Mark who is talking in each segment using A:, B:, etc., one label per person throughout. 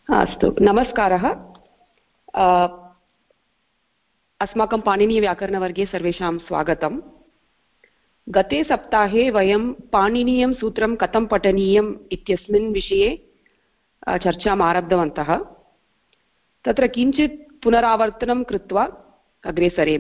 A: अस्तु, नमस्कारः। अस्माकं पाणिनीयव्याकरणवर्गे सर्वेषां स्वागतम्। गते सप्ताहे वयं पाणिनीयं सूत्रं कथं पठनीयम् इत्यस्मिन् विषये चर्चाम् आरब्धवन्तः। तत्र किञ्चित् पुनरावर्तनं कृत्वा अग्रे सरेम।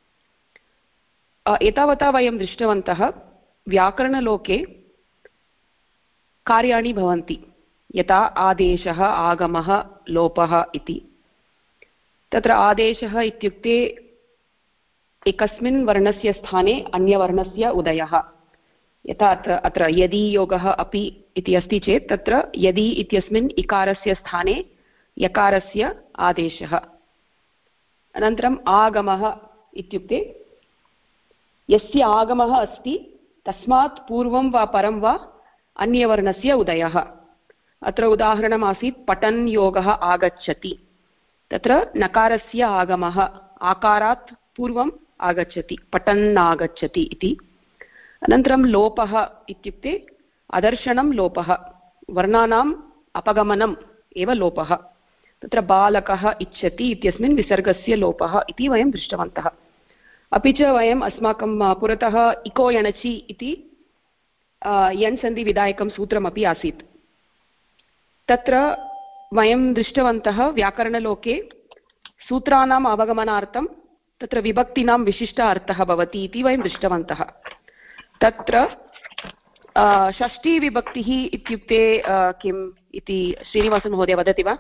A: एतावता वयं दृष्टवन्तः व्याकरणलोके कार्याणि भवन्ति, यथा आदेशः, आगमः, लोपः इति। तत्र आदेशः इत्युक्ते एकस्मिन् वर्णस्य स्थाने अन्यवर्णस्य उदयः। यथा अत्र यदि योगः अपि इति अस्ति चेत् तत्र यदि इत्यस्मिन् इकारस्य स्थाने यकारस्य आदेशः। अनन्तरम् आगमः इत्युक्ते यस्य आगमः अस्ति तस्मात् पूर्वं वा परं वा अन्यवर्णस्य उदयः। अत्र उदाहरणम् आसीत् पठन् योगः आगच्छति। तत्र नकारस्य आगमः आकारात् पूर्वम् आगच्छति, पठन् आगच्छति इति। अनन्तरं लोपः इत्युक्ते अदर्शनं लोपः, वर्णानाम् अपगमनम् एव लोपः। तत्र बालकः इच्छति इत्यस्मिन् विसर्गस्य लोपः इति वयं दृष्टवन्तः। अपि च वयम् अस्माकं पुरतः इको यणचि इति यण् सन्धिविधायकं सूत्रमपि आसीत्। तत्र वयं दृष्टवन्तः व्याकरणलोके सूत्राणाम् अवगमनार्थं तत्र विभक्तीनां विशिष्ट अर्थः भवति इति वयं दृष्टवन्तः। तत्र षष्ठीविभक्तिः इत्युक्ते किम् इति श्रीनिवासन् महोदय वदति वा?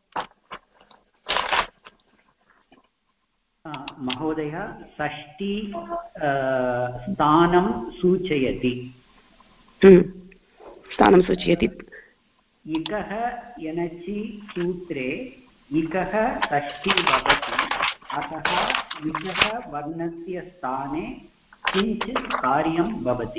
B: महोदय, षष्ठी स्थानं सूचयति।
A: स्थानं सूचयति।
B: इकः यणचि सूत्रे इकः षष्ठी भवति, अतः इकः वर्णस्य स्थाने किञ्चित् कार्यं भवति।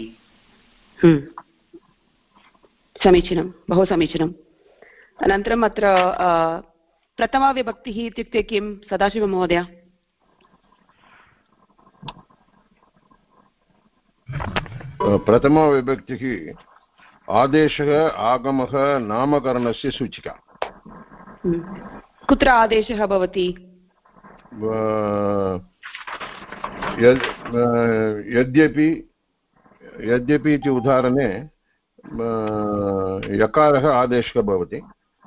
A: समीचीनं, बहु समीचीनम्। अनन्तरम् अत्र प्रथमा विभक्तिः इत्युक्ते किं, सदाशिवमहोदय?
C: प्रथमा विभक्तिः आदेशः, आगमः, नामकरणस्य सूचिका।
A: कुत्र आदेशः भवति?
C: यद्यपि इति उदाहरणे यकारः आदेशः भवति।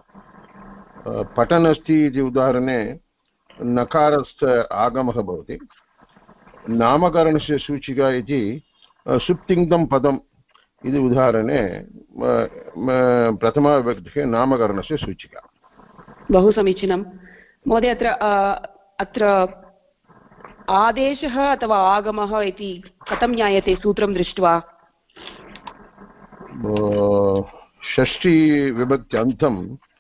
C: पठन् अस्ति इति उदाहरणे नकारस्य आगमः भवति। नामकरणस्य सूचिका इति सुप्तिङ्गं पदम् इति उदाहरणे प्रथमा विभक्तिः नामकरणस्य सूचिका।
A: बहु समीचीनं महोदय। अत्र आदेशः अथवा आगमः इति कथं ज्ञायते सूत्रं दृष्ट्वा?
C: षष्ठी विभक्त्यन्तं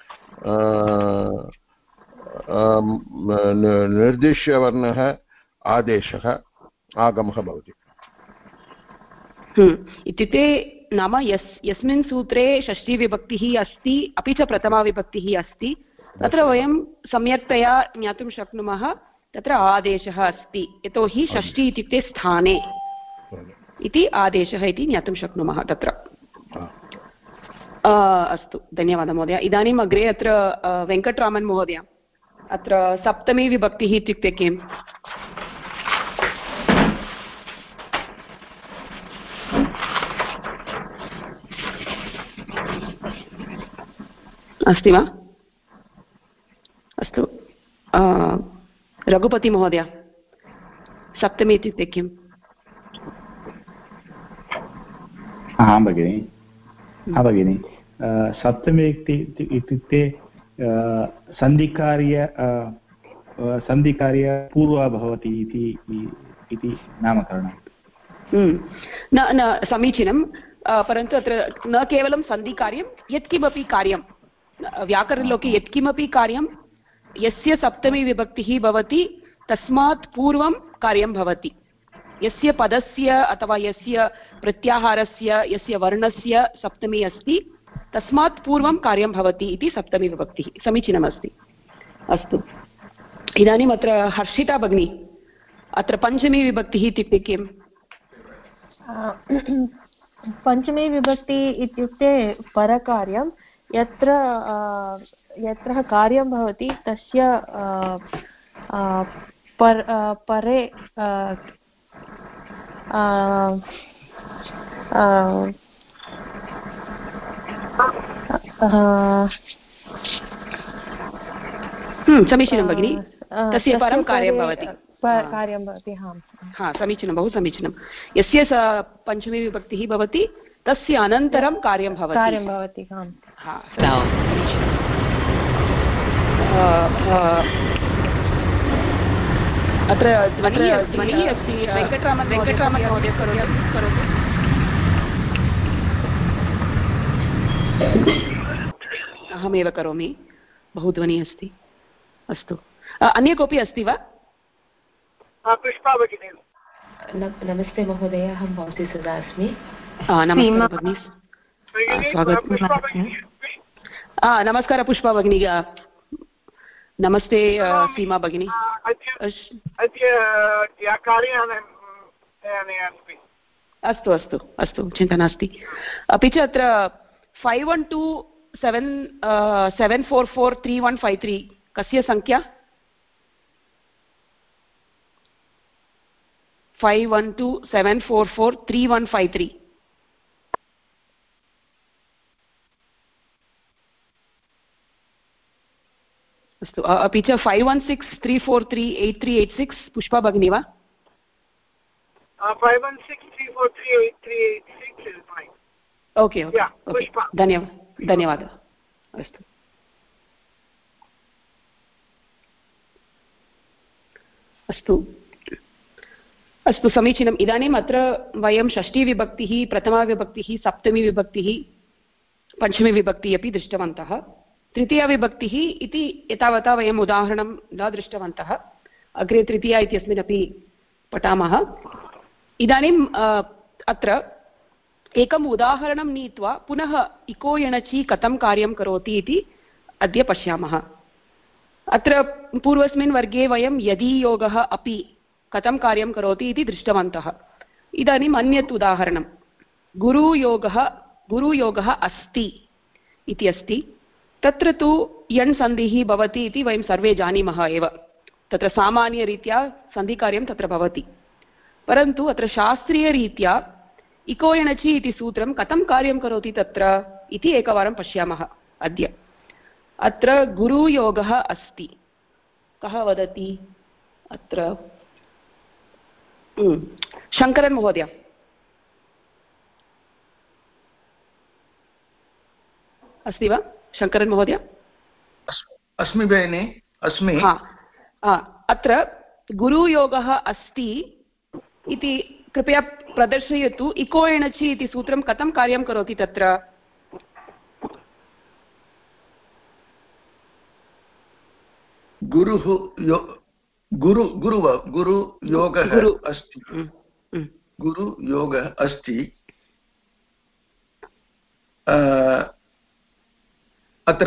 C: निर्दिश्यवर्णः आदेशः आगमः भवति।
A: इत्युक्ते नाम यस्मिन् सूत्रे षष्ठीविभक्तिः अस्ति अपि च प्रथमा विभक्तिः अस्ति तत्र वयं सम्यक्तया ज्ञातुं शक्नुमः तत्र आदेशः अस्ति, यतोहि षष्ठी इत्युक्ते स्थाने इति आदेशः इति ज्ञातुं शक्नुमः तत्र। अस्तु, धन्यवादः महोदय। इदानीम् अग्रे अत्र वेङ्कटरामन् महोदय, अत्र सप्तमी विभक्तिः इत्युक्ते किम्? अस्ति वा? अस्तु, रघुपति महोदय, सप्तमी इत्युक्ते किम्?
D: भगिनि, सप्तमी इत्युक्ते सन्धिकार्य पूर्वा भवति इति नामकरणं।
A: न समीचीनं, परन्तु अत्र न केवलं सन्धिकार्यं, यत्किमपि कार्यं व्याकरणलोके यत्किमपि कार्यं यस्य सप्तमी विभक्तिः भवति तस्मात् पूर्वं कार्यं भवति। यस्य पदस्य अथवा यस्य प्रत्याहारस्य यस्य वर्णस्य सप्तमी अस्ति तस्मात् पूर्वं कार्यं भवति इति सप्तमी विभक्तिः। समीचीनमस्ति। अस्तु, इदानीम् अत्र हर्षिता भगिनी, अत्र पञ्चमी विभक्तिः इत्युक्ते किम्?
E: पञ्चमी विभक्ति इत्युक्ते परकार्यं यत्र यत्र कार्यं भवति तस्य परे
A: समीचीनं भगिनि तस्य परं कार्यं भवति समीचीनं बहु समीचीनं यस्य पञ्चमी विभक्तिः भवति तस्य अनन्तरं कार्यं भवति अत्र ध्वनिः अस्ति वेङ्कटरामन् महोदय करोतु अहमेव करोमि बहु ध्वनिः अस्ति अस्तु अन्य कोऽपि अस्ति वा
F: पुष्पा भगिनी
G: नमस्ते महोदय अहं भवती सदा अस्मि
A: नमस्ते भगिनी स्वागतं नमस्कारः पुष्पा भगिनी नमस्ते सीमा भगिनी अस्तु अस्तु अस्तु चिन्ता नास्ति अपि च अत्र 5127443153 कस्य संख्या 5127443153 अस्तु अपि च 5163438386 पुष्पा भगिनी वा
F: 5163438386
A: ओके धन्यवादः अस्तु अस्तु अस्तु समीचीनम् इदानीम् अत्र वयं षष्ठीविभक्तिः प्रथमाविभक्तिः सप्तमीविभक्तिः पञ्चमीविभक्तिः अपि दृष्टवन्तः तृतीयाविभक्तिः इति एतावता वयम् उदाहरणं न दृष्टवन्तः अग्रे तृतीया इत्यस्मिन् अपि पठामः इदानीम् अत्र एकम् उदाहरणं नीत्वा पुनः इको एणचि कथं कार्यं करोति इति अद्य पश्यामः अत्र पूर्वस्मिन् वर्गे वयं यदि योगः अपि कथं कार्यं करोति इति दृष्टवन्तः इदानीम् अन्यत् उदाहरणं गुरुयोगः अस्ति इति अस्ति तत्र तु यण् सन्धिः भवति इति वयं सर्वे जानीमः एव तत्र सामान्यरीत्या सन्धिकार्यं तत्र भवति परन्तु अत्र शास्त्रीयरीत्या इको एणचि इति सूत्रं कथं कार्यं करोति तत्र इति एकवारं पश्यामः अद्य अत्र गुरुयोगः अस्ति कः वदति अत्र शङ्करन् महोदय अस्ति वा शङ्करन् महोदय
H: अस्मि भगिनि अस्मि
A: अत्र गुरुयोगः अस्ति इति कृपया प्रदर्शयतु इको एणचि इति सूत्रं कथं कार्यं करोति तत्र
H: गुरुयोगः अस्ति गुरुयोगः अस्ति अत्र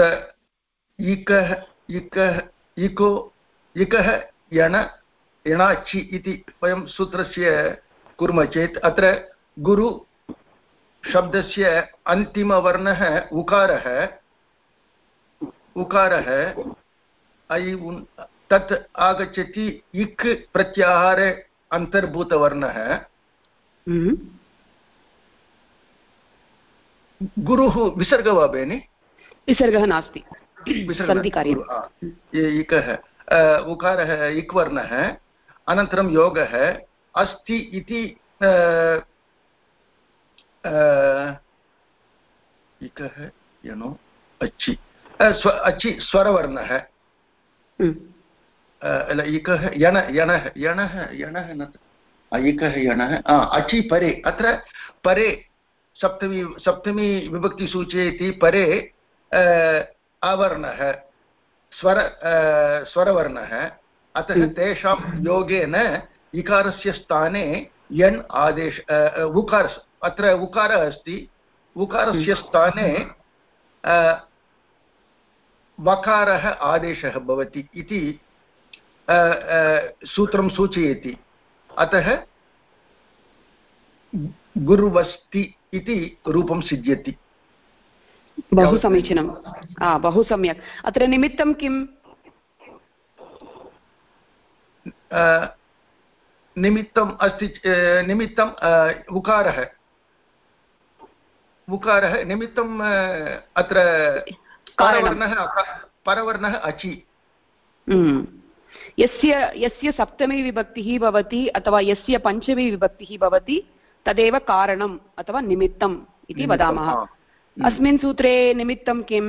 H: इकः यणाचि इति वयं सूत्रस्य कुर्मः चेत् अत्र गुरु शब्दस्य अन्तिमवर्णः उकारः तत् आगच्छति इक् प्रत्याहारे अन्तर्भूतवर्णः गुरुः विसर्गः वा भगिनि
A: विसर्गः नास्ति
H: इकः उकारः इक् वर्णः अनन्तरं योगः अस्ति इति इकः यनो अचि स्वरवर्णः इकः यणः इकः यणः अचि परे अत्र परे सप्तमी विभक्ति सूचयति परे अवर्णः स्वरवर्णः अतः तेषां योगेन इकारस्य स्थाने यण् आदेश उकार अत्र उकारः अस्ति उकारस्य स्थाने वकारः आदेशः भवति इति सूत्रं सूचयति अतः गुरुवस्ति इति रूपं सिद्ध्यति
A: बहु समीचीनं, बहु सम्यक्। अत्र निमित्तं किम्?
H: निमित्तम् अस्ति, निमित्तं उकारः निमित्तम् अत्र परवर्णः अचि।
A: यस्य सप्तमी विभक्तिः भवति अथवा यस्य पञ्चमी विभक्तिः भवति तदेव कारणम् अथवा निमित्तम् इति वदामः। अस्मिन् सूत्रे निमित्तं किम्?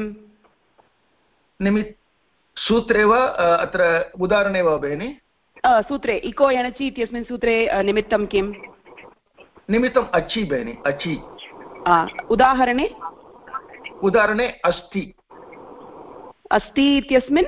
H: सूत्रे वा अत्र उदाहरणे वा भगिनि?
A: सूत्रे इको यणचि इत्यस्मिन् सूत्रे निमित्तं किम्?
H: निमित्तम् अचि भगिनि, अचि।
A: उदाहरणे
H: अस्ति।
A: अस्ति इत्यस्मिन्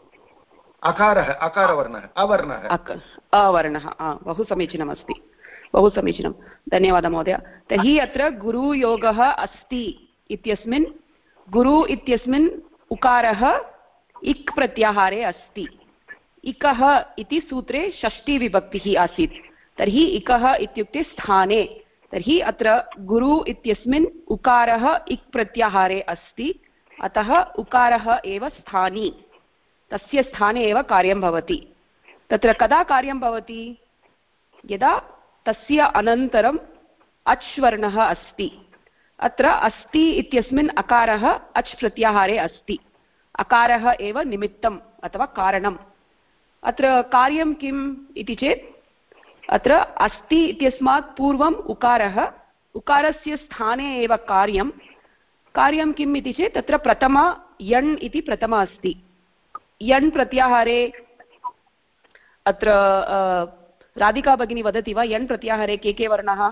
H: अवर्णः।
A: अवर्णः। बहु समीचीनमस्ति, बहु समीचीनं, धन्यवादः महोदय। तर्हि अत्र गुरुयोगः अस्ति इत्यस्मिन् गुरु इत्यस्मिन् उकारः इक् प्रत्याहारे अस्ति। इकः इति सूत्रे षष्टिविभक्तिः आसीत्, तर्हि इकः इत्युक्ते स्थाने। तर्हि अत्र गुरु इत्यस्मिन् उकारः इक् प्रत्याहारे अस्ति, अतः उकारः एव स्थानी, तस्य स्थाने एव कार्यं भवति। तत्र कदा कार्यं भवति? यदा तस्य अनन्तरम् अच् वर्णः अस्ति। अत्र अस्ति इत्यस्मिन् अकारः अच् प्रत्याहारे अस्ति, अकारः एव निमित्तम् अथवा कारणम्। अत्र कार्यं किम् इति चेत् अत्र अस्ति इत्यस्मात् पूर्वम् उकारस्य स्थाने एव कार्यं किम् इति चेत् तत्र प्रथमा यण् इति प्रथमा अस्ति। यण् प्रत्याहारे अत्र राधिका भगिनी वदति वा? यण् प्रत्याहारे के वर्णाः?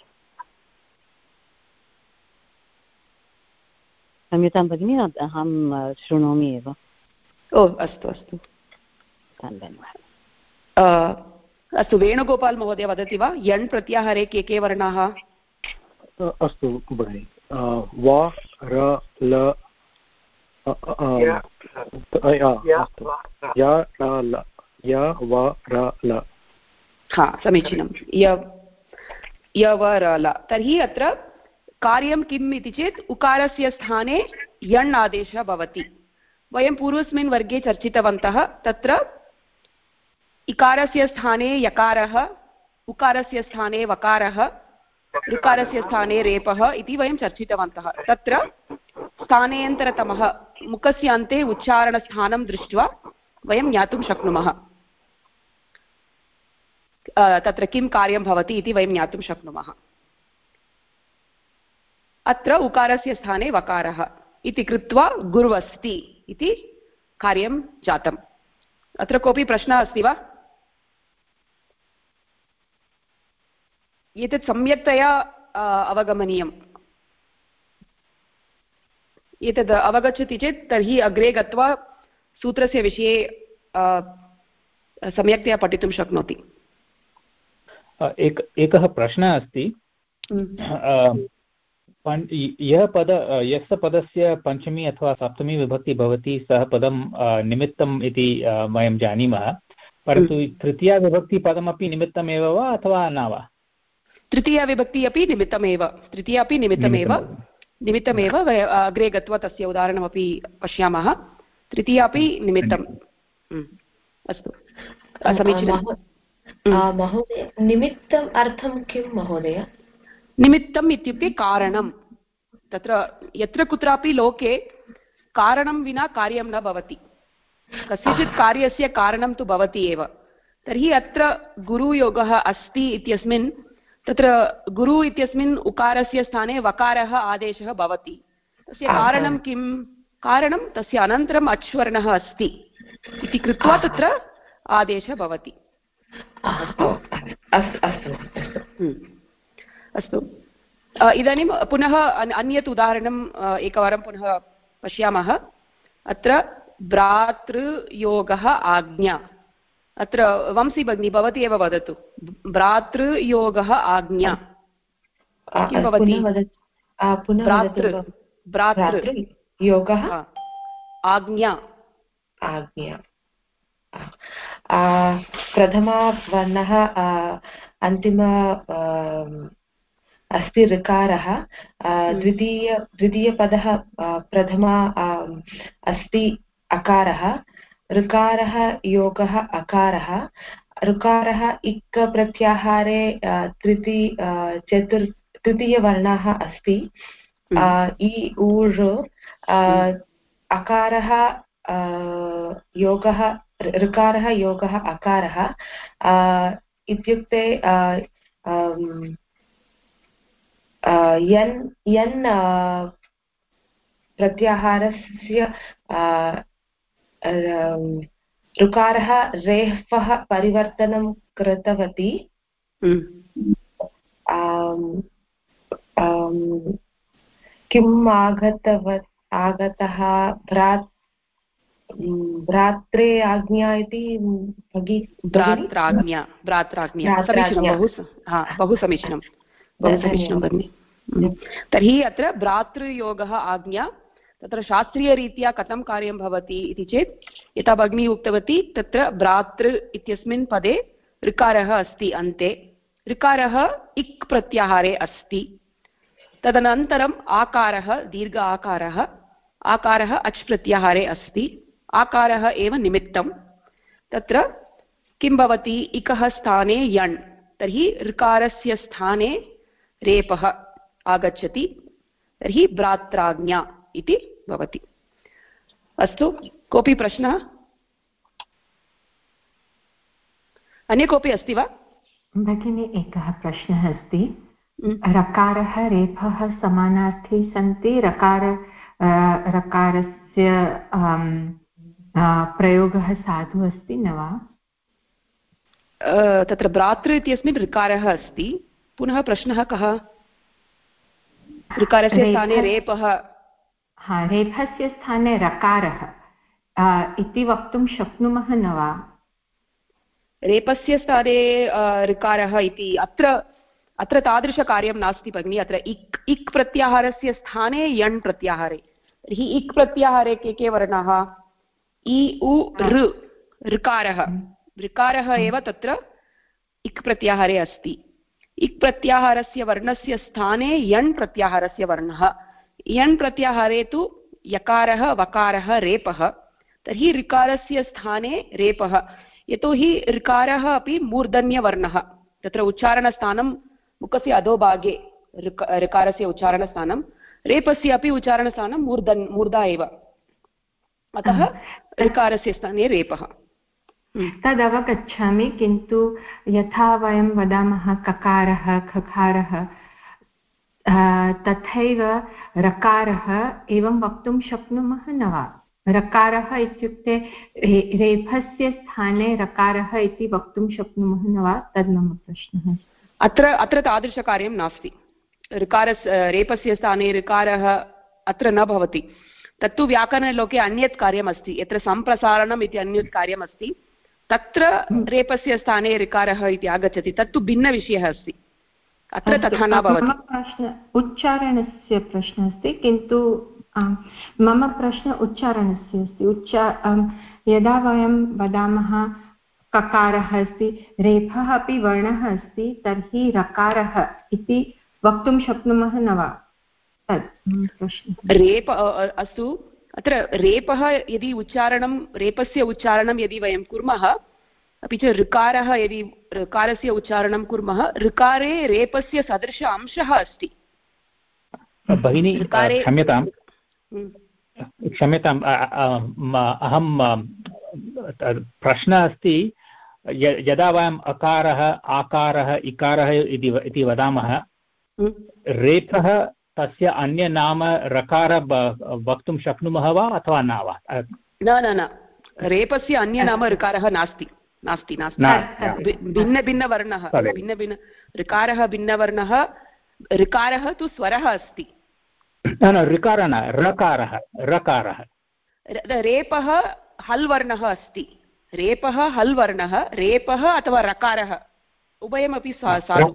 I: क्षम्यतां भगिनि, अहं शृणोमि एव।
A: अस्तु, धन्यवादः। अस्तु, वेणुगोपाल् महोदय वदति वा? यण् प्रत्याहारे के वर्णाः?
J: अस्तु भगिनि, वा र ल
A: समीचीनं, य व र ल। तर्हि अत्र कार्यं किम् इति चेत् उकारस्य स्थाने यण् आदेशः भवति। वयं पूर्वस्मिन् वर्गे चर्चितवन्तः, तत्र इकारस्य स्थाने यकारः, उकारस्य स्थाने वकारः, ऋकारस्य स्थाने रेपः इति वयं चर्चितवन्तः। तत्र स्थानेन्तरतमः मुखस्य अन्ते उच्चारणस्थानं दृष्ट्वा वयं ज्ञातुं शक्नुमः तत्र किं कार्यं भवति इति वयं ज्ञातुं शक्नुमः। अत्र उकारस्य स्थाने वकारः इति कृत्वा गुर्वस्ति इति कार्यं जातम्। अत्र कोऽपि प्रश्नः अस्ति वा? एतत् सम्यक्तया अवगमनीयम्। एतद् अवगच्छति चेत् तर्हि अग्रे गत्वा सूत्रस्य विषये सम्यक्तया पठितुं शक्नोति।
D: एकः प्रश्नः अस्ति। यस्य पदस्य पञ्चमी अथवा सप्तमी विभक्ति भवति सः पदं निमित्तम् इति वयं जानीमः, परन्तु तृतीया विभक्तिपदमपि निमित्तमेव वा अथवा न वा?
A: तृतीया विभक्ति अपि निमित्तमेव, तृतीया अपि निमित्तमेव। अग्रे गत्वा तस्य उदाहरणमपि पश्यामः। तृतीया अपि निमित्तम्। अस्तु, समीचीनं
G: महोदय। निमित्तम् अर्थं किं महोदय?
A: निमित्तम् इत्युक्ते कारणं। तत्र यत्र कुत्रापि लोके कारणं विना कार्यं न भवति। कस्यचित् कार्यस्य कारणं तु भवति एव। तर्हि अत्र गुरुयोगः अस्ति इत्यस्मिन् तत्र गुरु इत्यस्मिन् उकारस्य स्थाने वकारः आदेशः भवति। तस्य कारणं किं? कारणं तस्य अनन्तरम् अच्वर्णः अस्ति इति कृत्वा तत्र आदेशः भवति। अस्तु, इदानीं पुनः अन्यत् उदाहरणम् एकवारं पुनः पश्यामः। अत्र भ्रातृयोगः आज्ञा। अत्र वंशी भगिनी भवती एव वदतु। भ्रातृयोगः आज्ञा किं भवति?
G: भ्रातृयोगः आज्ञा। प्रथमा वर्णः अन्तिम अस्ति ऋकारः द्वितीयपदः प्रथमा अस्ति अकारः ऋकारः योगः अकारः ऋकारः इक् प्रत्याहारे तृतीयवर्णः अस्ति इ ऊर् अकारः योगः ऋकारः योगः अकारः इत्युक्ते यन् प्रत्याहारस्य ऋकारः रेफः परिवर्तनं कृतवती किम् आगतः भ्रात्रे आज्ञा इति
A: भ्रात्राज्ञा बहु समीचीनं भगिनि। तर्हि अत्र भ्रातृयोगः आज्ञा तत्र शास्त्रीयरीत्या कथं कार्यं भवति इति चेत् यथा भगिनी उक्तवती तत्र भ्रातृ इत्यस्मिन् पदे ऋकारः अस्ति अन्ते ऋकारः इक् प्रत्याहारे अस्ति तदनन्तरम् आकारः दीर्घ आकारः अच् प्रत्याहारे अस्ति आकारः एव निमित्तं तत्र किं भवति इकः स्थाने यण् तर्हि ऋकारस्य स्थाने रेपः आगच्छति तर्हि भ्रात्राज्ञा इति भवति। अस्तु कोऽपि प्रश्नः अन्य कोऽपि अस्ति वा?
K: भगिनी एकः प्रश्नः अस्ति रकारः रेफः समानार्थी सन्ति रकारस्य प्रयोगः साधु अस्ति न वा?
A: तत्र भ्रातृ इत्यस्मिन् ऋकारः अस्ति पुनः प्रश्नः कः? ऋकारस्य स्थाने रेपः
K: रेफस्य स्थाने रकारः इति वक्तुं शक्नुमः न वा?
A: रेपस्य स्थाने ऋकारः इति अत्र तादृशकार्यं नास्ति भगिनि। अत्र इक् प्रत्याहारस्य स्थाने यण् प्रत्याहारे तर्हि इक् प्रत्याहारे के वर्णाः इ उ ऋकारः एव तत्र इक् प्रत्याहारे अस्ति। इक् प्रत्याहारस्य वर्णस्य स्थाने यण् प्रत्याहारस्य वर्णः यण् प्रत्याहारे तु यकारः वकारः रेपः तर्हि ऋकारस्य स्थाने रेपः यतोहि ऋकारः अपि मूर्धन्यवर्णः तत्र उच्चारणस्थानं मुखस्य अधोभागे ऋकारस्य उच्चारणस्थानं रेपस्य अपि उच्चारणस्थानं मूर्धा एव अतः ऋकारस्य स्थाने रेपः।
K: तदवगच्छामि किन्तु यथा वयं वदामः ककारः खकारः तथैव रकारः एवं वक्तुं शक्नुमः न वा? रकारः इत्युक्ते रेफस्य स्थाने रकारः इति वक्तुं शक्नुमः न वा? तद् मम प्रश्नः।
A: अत्र तादृशकार्यं नास्ति। रेपस्य स्थाने ऋकारः अत्र न भवति। तत्तु व्याकरणलोके अन्यत् कार्यमस्ति यत्र सम्प्रसारणम् इति अन्यत् कार्यमस्ति तत्र रेपस्य स्थाने ऋकारः इति आगच्छति तत्तु भिन्नविषयः अस्ति। अत्र तथा न भवति।
K: मम प्रश्न उच्चारणस्य प्रश्नः अस्ति किन्तु मम प्रश्न उच्चारणस्य अस्ति। यदा वयं वदामः ककारः अस्ति रेफः अपि वर्णः अस्ति तर्हि रकारः इति वक्तुं शक्नुमः न वा? तत्
A: रेप अस्तु अत्र रेपः यदि रेपस्य उच्चारणं यदि वयं कुर्मः अपि च ऋकारः यदि ऋकारस्य उच्चारणं कुर्मः ऋकारे रेपस्य सदृश अंशः अस्ति।
D: भगिनी क्षम्यताम् अहं प्रश्नः अस्ति यदा वयम् अकारः आकारः इकारः इति वदामः रेफः तस्य अन्यनाम रकार वक्तुं शक्नुमः वा अथवा न वा?
A: न रेपस्य अन्यनाम ऋकारः नास्ति भिन्नभिन्नवर्णः भिन्न ऋकारः भिन्नवर्णः ऋकारः तु स्वरः अस्ति।
D: न ऋकारः न रकारः
A: रेपः हल् वर्णः अस्ति रेपः हल् वर्णः रेपः अथवा रकारः उभयमपि साधु।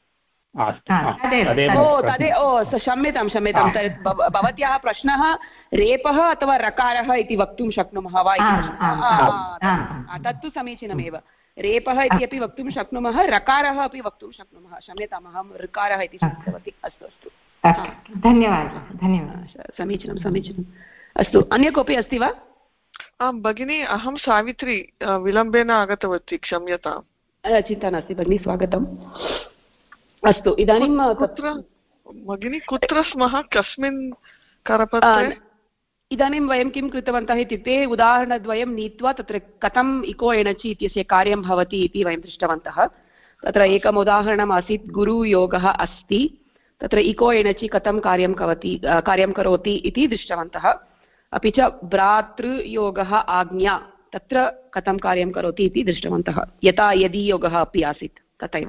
A: क्षम्यतां भवत्याः प्रश्नः रेपः अथवा रकारः इति वक्तुं शक्नुमः वा इति तत्तु समीचीनमेव। रेपः इति अपि वक्तुं शक्नुमः, रकारः अपि वक्तुं शक्नुमः। क्षम्यताम्, अहं ऋकारः इति चिन्तितवती। अस्तु अस्तु,
K: धन्यवादः।
A: समीचीनं समीचीनम्। अस्तु, अन्य कोऽपि अस्ति वा?
L: आं भगिनी, अहं सावित्री, विलम्बेन आगतवती, क्षम्यताम्।
A: चिन्ता नास्ति भगिनी, स्वागतम्। अस्तु, इदानीं
L: भगिनी कुत्र स्मः, कस्मिन् करपत्रे?
A: इदानीं वयं किं कृतवन्तः इत्युक्ते उदाहरणद्वयं नीत्वा तत्र कथम् इको एणचि इत्यस्य कार्यं भवति इति वयं दृष्टवन्तः। तत्र एकम् उदाहरणम् आसीत्, गुरुयोगः अस्ति, तत्र इको एणचि कथं कार्यं करोति इति दृष्टवन्तः। अपि च भ्रातृयोगः आज्ञा, तत्र कथं कार्यं करोति इति दृष्टवन्तः। यथा यदि योगः अपि आसीत् तथैव।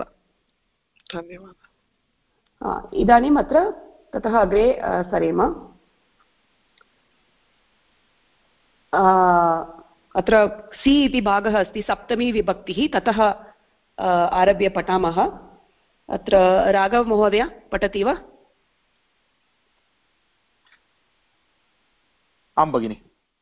L: धन्यवादः।
A: इदानीम् अत्र ततः अग्रे सरेम। अत्र सि इति भागः अस्ति, सप्तमी विभक्तिः, ततः आरभ्य पठामः। अत्र राघव महोदय पठति वा?
M: आं भगिनि।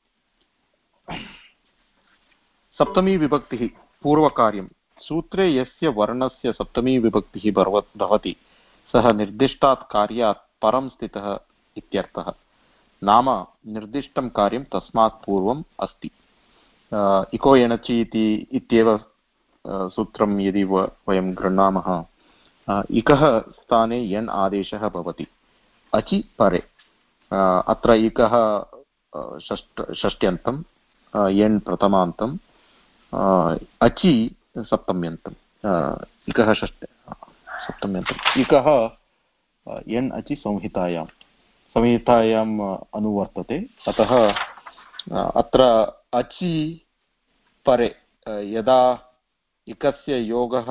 M: सप्तमी विभक्तिः पूर्वकार्यं। सूत्रे यस्य वर्णस्य सप्तमी विभक्तिः भवति सः निर्दिष्टात् कार्यात् परं स्थितः इत्यर्थः। नाम निर्दिष्टं कार्यं तस्मात् पूर्वम् अस्ति। इको एणचि इत्येव सूत्रं यदि वयं गृह्णामः, इकः स्थाने यन् आदेशः भवति, अचि परे। अत्र इकः षष्ट्यन्तं, यन् प्रथमान्तं, अचि सप्तम्यन्तम्। इकः सप्तम्यन्तम्। इकः यन् अचि संहितायाम् अनुवर्तते। अतः अत्र अचि परे यदा इकस्य योगः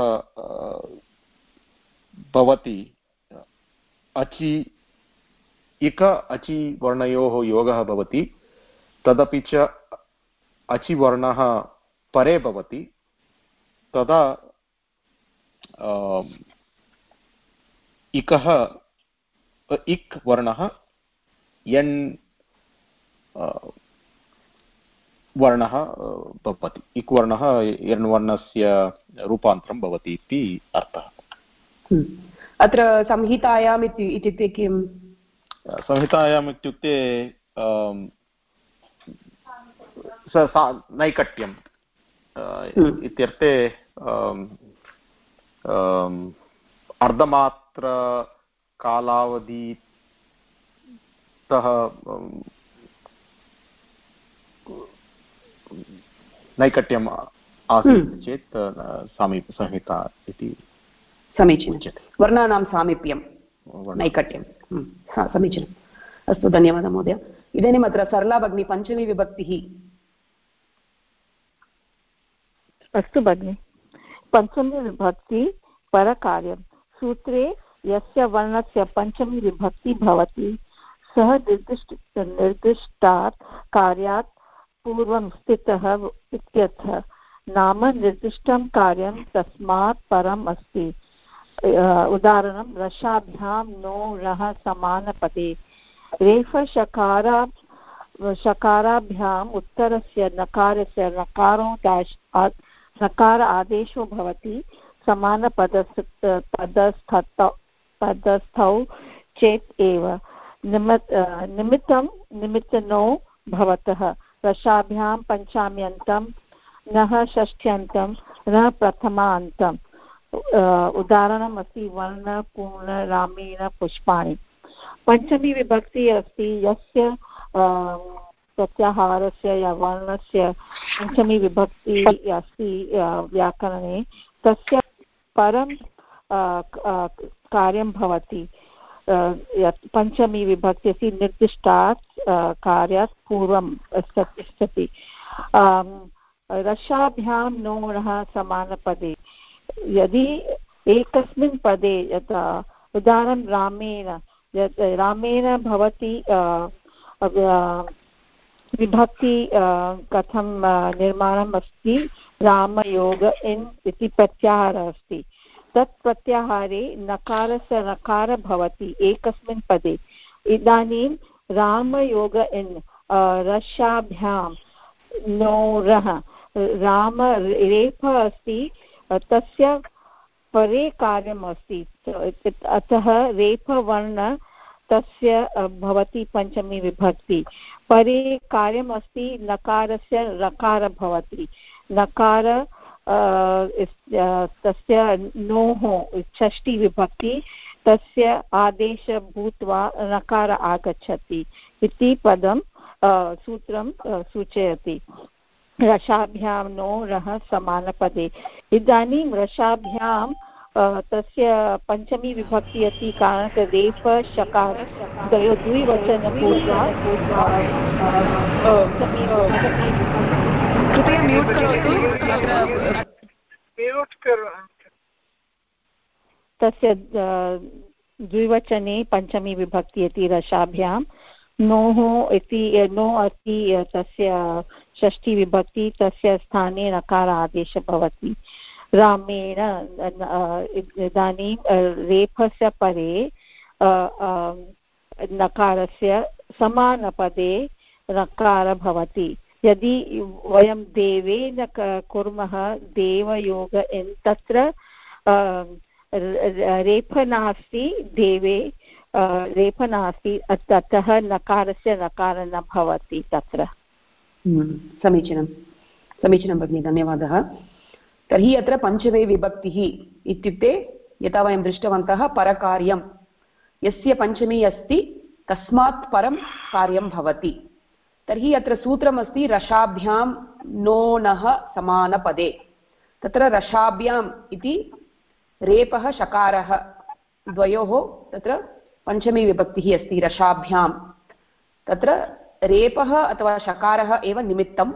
M: भवति, इक अचि वर्णयोः योगः भवति, तदपि च अचि वर्णः परे भवति, तदा इकः इक् वर्णः यन् वर्णः भवति। इक् वर्णः यन् वर्णस्य रूपान्तरं भवति इति अर्थः।
A: अत्र संहितायाम् इत्युक्ते किं?
M: संहितायाम् इत्युक्ते नैकट्यम् इत्यर्थे अर्धमात्र कालावधितः नैकट्यम् आसीत् चेत् संहिता इति
A: समीचीनं। वर्णानां सामीप्यं, नैकट्यं। समीचीनम्। अस्तु, धन्यवादः महोदय। इदानीम् अत्र सरला भगिनी, पञ्चमी विभक्तिः।
N: अस्तु भगिनि। पञ्चमी विभक्ति परकार्यं। सूत्रे यस्य वर्णस्य पञ्चमी विभक्ति भवति सः निर्दिष्टात् कार्यात् पूर्वं स्थितः इत्यर्थः। नाम निर्दिष्टं कार्यं तस्मात् परम् अस्ति। उदाहरणं रसाभ्यां नो रः समानपदे। रेफ शकाराभ्याम् उत्तरस्य नकारस्य नकार आदेशो भवति समानपदस्थौ चेत् एव। निमित्तनो भवतः। रसाभ्यां पञ्चम्यन्तं, नः षष्ठ्यन्तं, नः प्रथमान्तम्। उदाहरणम् अस्ति वर्णपूर्ण रामेण पुष्पाणि। पञ्चमी विभक्तिः अस्ति यस्य प्रत्याहारस्य या वर्णस्य पञ्चमी विभक्ति अस्ति व्याकरणे, तस्य परं कार्यं भवति। पञ्चमी विभक्ति अस्ति निर्दिष्टात् कार्यात् पूर्वं तिष्ठति। रसाभ्यां नोणः समानपदे। यदि एकस्मिन् पदे, यथा उदाहरणं रामेण भवति, विभक्ति कथं निर्माणम् अस्ति, रामयोग इन् इति प्रत्याहारः अस्ति। तत् प्रत्याहारे नकारस्य नकार भवति एकस्मिन् पदे। इदानीं रामयोग इन् रसाभ्यां नो रः राम रेफः अस्ति तस्य परे कार्यम् अस्ति, अतः रेफवर्ण तस्य भवति पञ्चमी विभक्ति। परे कार्यम् अस्ति, नकारस्य रकार भवति, नकार तस्य नोः षष्ठी विभक्ति, तस्य आदेश भूत्वा नकार आगच्छति इति पदं सूत्रं सूचयति। रसाभ्यां नो रः समानपदे। इदानीं रसाभ्यां तस्य पञ्चमी विभक्ति अस्ति, कारणत् रेफ शकार द्विवचनं भूत्वा
A: कृपया म्यूट् करोतु।
N: तस्य द्विवचने पञ्चमी विभक्ति इति रसाभ्यां नोः इति नो अस्ति, तस्य षष्ठी विभक्ति, तस्य स्थाने नकार आदेशः भवति। रामेण इदानीं रेफस्य परे नकारस्य समानपदे नकार भवति। यदि वयं देवेन कुर्मः देवयोग तत्र रेफ नास्ति, देवे रेफ नास्ति, अतः नकारस्य नकार न भवति तत्र।
A: समीचीनं समीचीनं भगिनि, धन्यवादः। तर्हि अत्र पञ्चमे विभक्तिः इत्युक्ते यथा वयं दृष्टवन्तः परकार्यं, यस्य पञ्चमी अस्ति तस्मात् परं कार्यं भवति। तर्हि अत्र सूत्रमस्ति रसाभ्यां नोनः समानपदे। तत्र रसाभ्याम् इति रेपः शकारः द्वयोः तत्र पञ्चमी विभक्तिः अस्ति रसाभ्यां। तत्र रेपः अथवा शकारः एव निमित्तं,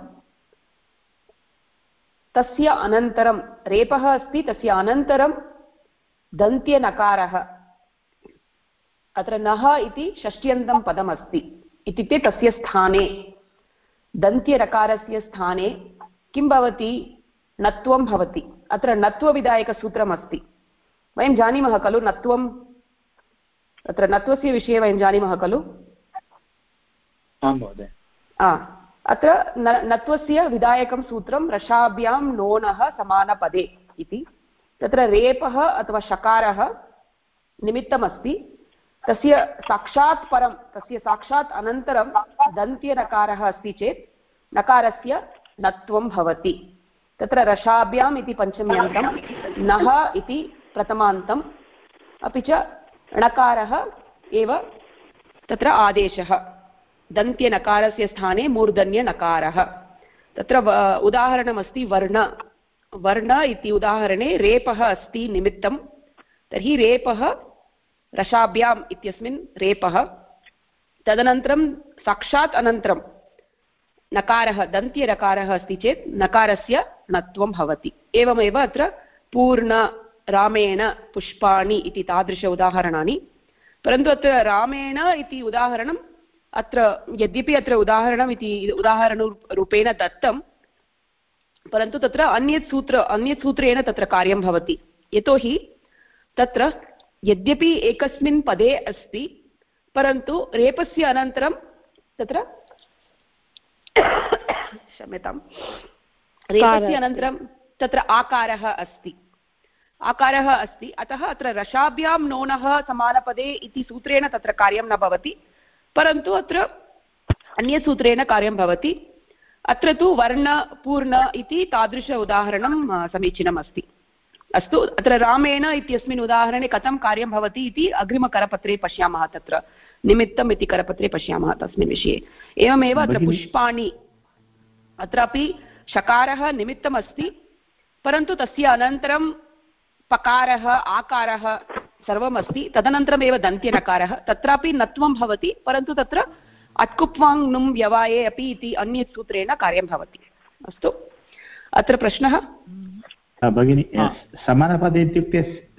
A: तस्य अनन्तरं रेपः अस्ति, तस्य अनन्तरं दन्त्यनकारः, अत्र नः इति षष्ट्यन्तं पदमस्ति, इत्युक्ते तस्य स्थाने दन्त्यनकारस्य स्थाने किं भवति, नत्वं भवति। अत्र नत्वविधायकसूत्रमस्ति, वयं जानीमः खलु नत्वं, तत्र नत्वस्य विषये वयं जानीमः खलु।
D: आं महोदय।
A: अत्र नत्वस्य विधायकं सूत्रं रसाभ्यां नोनः समानपदे इति। तत्र रेपः अथवा शकारः निमित्तमस्ति, तस्य साक्षात् परं, तस्य साक्षात् अनन्तरं दन्त्यनकारः अस्ति चेत् नकारस्य नत्वं भवति। तत्र रसाभ्याम् इति पञ्चम्यन्तं, नः इति प्रथमान्तम्, अपि च णकारः एव तत्र आदेशः, दन्त्यनकारस्य स्थाने मूर्धन्यनकारः। तत्र उदाहरणमस्ति वर्ण, वर्ण इति उदाहरणे रेपः अस्ति निमित्तं, तर्हि रेपः रसाभ्याम् इत्यस्मिन् रेपः, तदनन्तरं साक्षात् अनन्तरं नकारः दन्त्यनकारः अस्ति चेत् नकारस्य णत्वं भवति। एवमेव अत्र पूर्ण, रामेण, पुष्पाणि इति तादृश उदाहरणानि। परन्तु अत्र रामेण इति उदाहरणम् अत्र यद्यपि अत्र उदाहरणम् इति उदाहरणरूपेण दत्तं, परन्तु तत्र अन्यत् सूत्रेण तत्र कार्यं भवति। यतोहि तत्र यद्यपि एकस्मिन् पदे अस्ति, परन्तु रेपस्य अनन्तरं तत्र क्षम्यतां, रेपस्य अनन्तरं तत्र आकारः अस्ति, आकारः अस्ति। अतः अत्र रसाभ्यां नोनः समानपदे इति सूत्रेण तत्र कार्यं न भवति, परन्तु अत्र अन्यसूत्रेण कार्यं भवति। अत्र तु वर्ण, पूर्ण इति तादृश उदाहरणं समीचीनम् अस्ति। अस्तु, अत्र रामेण इत्यस्मिन् उदाहरणे कथं कार्यं भवति इति अग्रिमकरपत्रे पश्यामः, तत्र निमित्तम् इति करपत्रे पश्यामः तस्मिन् विषये। एवमेव अत्र पुष्पाणि, अत्रापि शकारः निमित्तमस्ति, परन्तु तस्य अनन्तरं पकारः, आकारः सर्वम् अस्ति, तदनन्तरमेव दन्त्यनकारः, तत्रापि नत्वं भवति, परन्तु तत्र अट्कुप्वाङ् नुं व्यवाये अपि इति अन्यत् सूत्रेण कार्यं भवति। अस्तु, अत्र प्रश्नः
D: भगिनि, समानपदे इत्युक्ते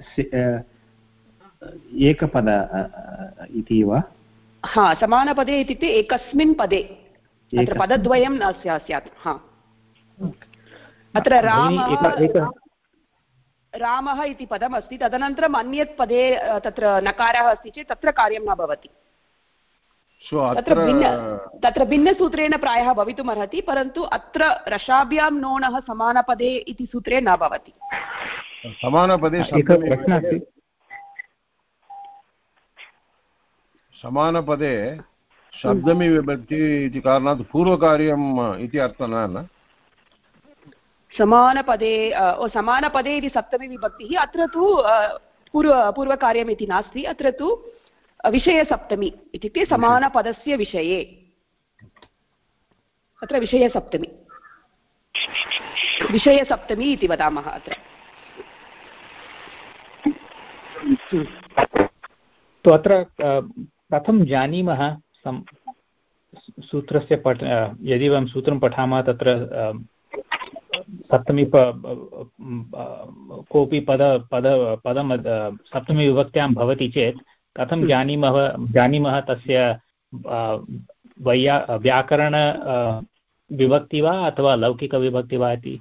D: एकपद इति वा?
A: हा, समानपदे इत्युक्ते एकस्मिन् पदे, अत्र पदद्वयं न स्यात्। हा, अत्र रामः इति पदमस्ति, तदनन्तरम् अन्यत् पदे तत्र नकारः अस्ति चेत् तत्र कार्यं न भवति। तत्र भिन्नसूत्रेण प्रायः भवितुमर्हति, परन्तु अत्र रसाभ्यां नोणः समानपदे इति सूत्रे न भवति।
C: समानपदे समानपदे शब्दमी विभक्ति इति कारणात् पूर्वकार्यम् इति अर्थः न।
A: समानपदे इति सप्तमी विभक्तिः, अत्र तु पूर्वकार्यम् इति नास्ति, अत्र तु विषयसप्तमी इत्युक्ते समानपदस्य विषये, अत्र विषयसप्तमी इति वदामः अत्र।
D: तो अत्र कथं जानीमः सूत्रस्य यदि वयं सूत्रं पठामः तत्र सप्तमी कोऽपि पदं सप्तमी विभक्त्यां भवति चेत् कथं जानीमः तस्य व्याकरण विभक्ति वा अथवा लौकिकविभक्ति वा इति?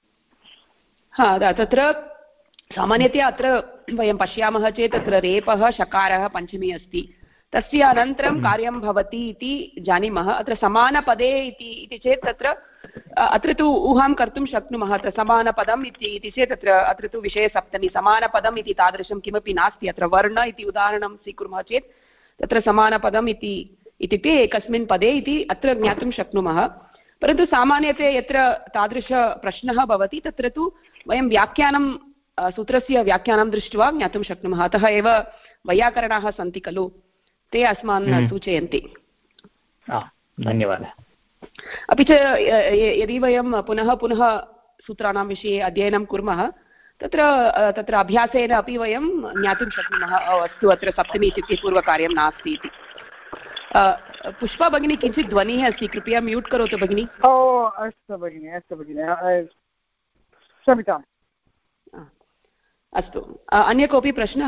A: तत्र सामान्यतया अत्र वयं पश्यामः चेत् तत्र रेपः शकारः पञ्चमी अस्ति, तस्य अनन्तरं कार्यं भवति इति जानीमः। अत्र समानपदे इति चेत् तत्र अत्र तु ऊहां कर्तुं शक्नुमः। अत्र समानपदम् इति चेत् अत्र तु विषयसप्तमी, समानपदम् इति तादृशं किमपि नास्ति। अत्र वर्ण इति उदाहरणं स्वीकुर्मः चेत् तत्र समानपदम् इत्युक्ते एकस्मिन् पदे इति अत्र ज्ञातुं शक्नुमः। परन्तु सामान्यतया यत्र तादृशप्रश्नः भवति तत्र तु वयं सूत्रस्य व्याख्यानं दृष्ट्वा ज्ञातुं शक्नुमः। अतः एव वैयाकरणाः सन्ति खलु, ते अस्मान् सूचयन्ति।
D: धन्यवादः।
A: अपि च यदि वयं पुनः सूत्राणां विषये अध्ययनं कुर्मः तत्र अभ्यासेन अपि वयं ज्ञातुं शक्नुमः, अस्तु अत्र सप्तमी इत्युक्ते पूर्वकार्यं नास्ति इति। पुष्पा भगिनी किञ्चित् ध्वनिः अस्ति, कृपया म्यूट् करोतु भगिनी।
O: अस्तु भगिनि क्षम्यताम्।
A: अस्तु, अन्य कोऽपि प्रश्नः?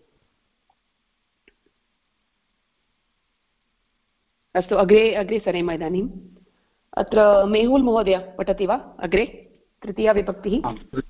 A: अस्तु, अग्रे सरेम इदानीम्। अत्र मेहुल् महोदय पठति वा अग्रे? तृतीया विभक्तिः।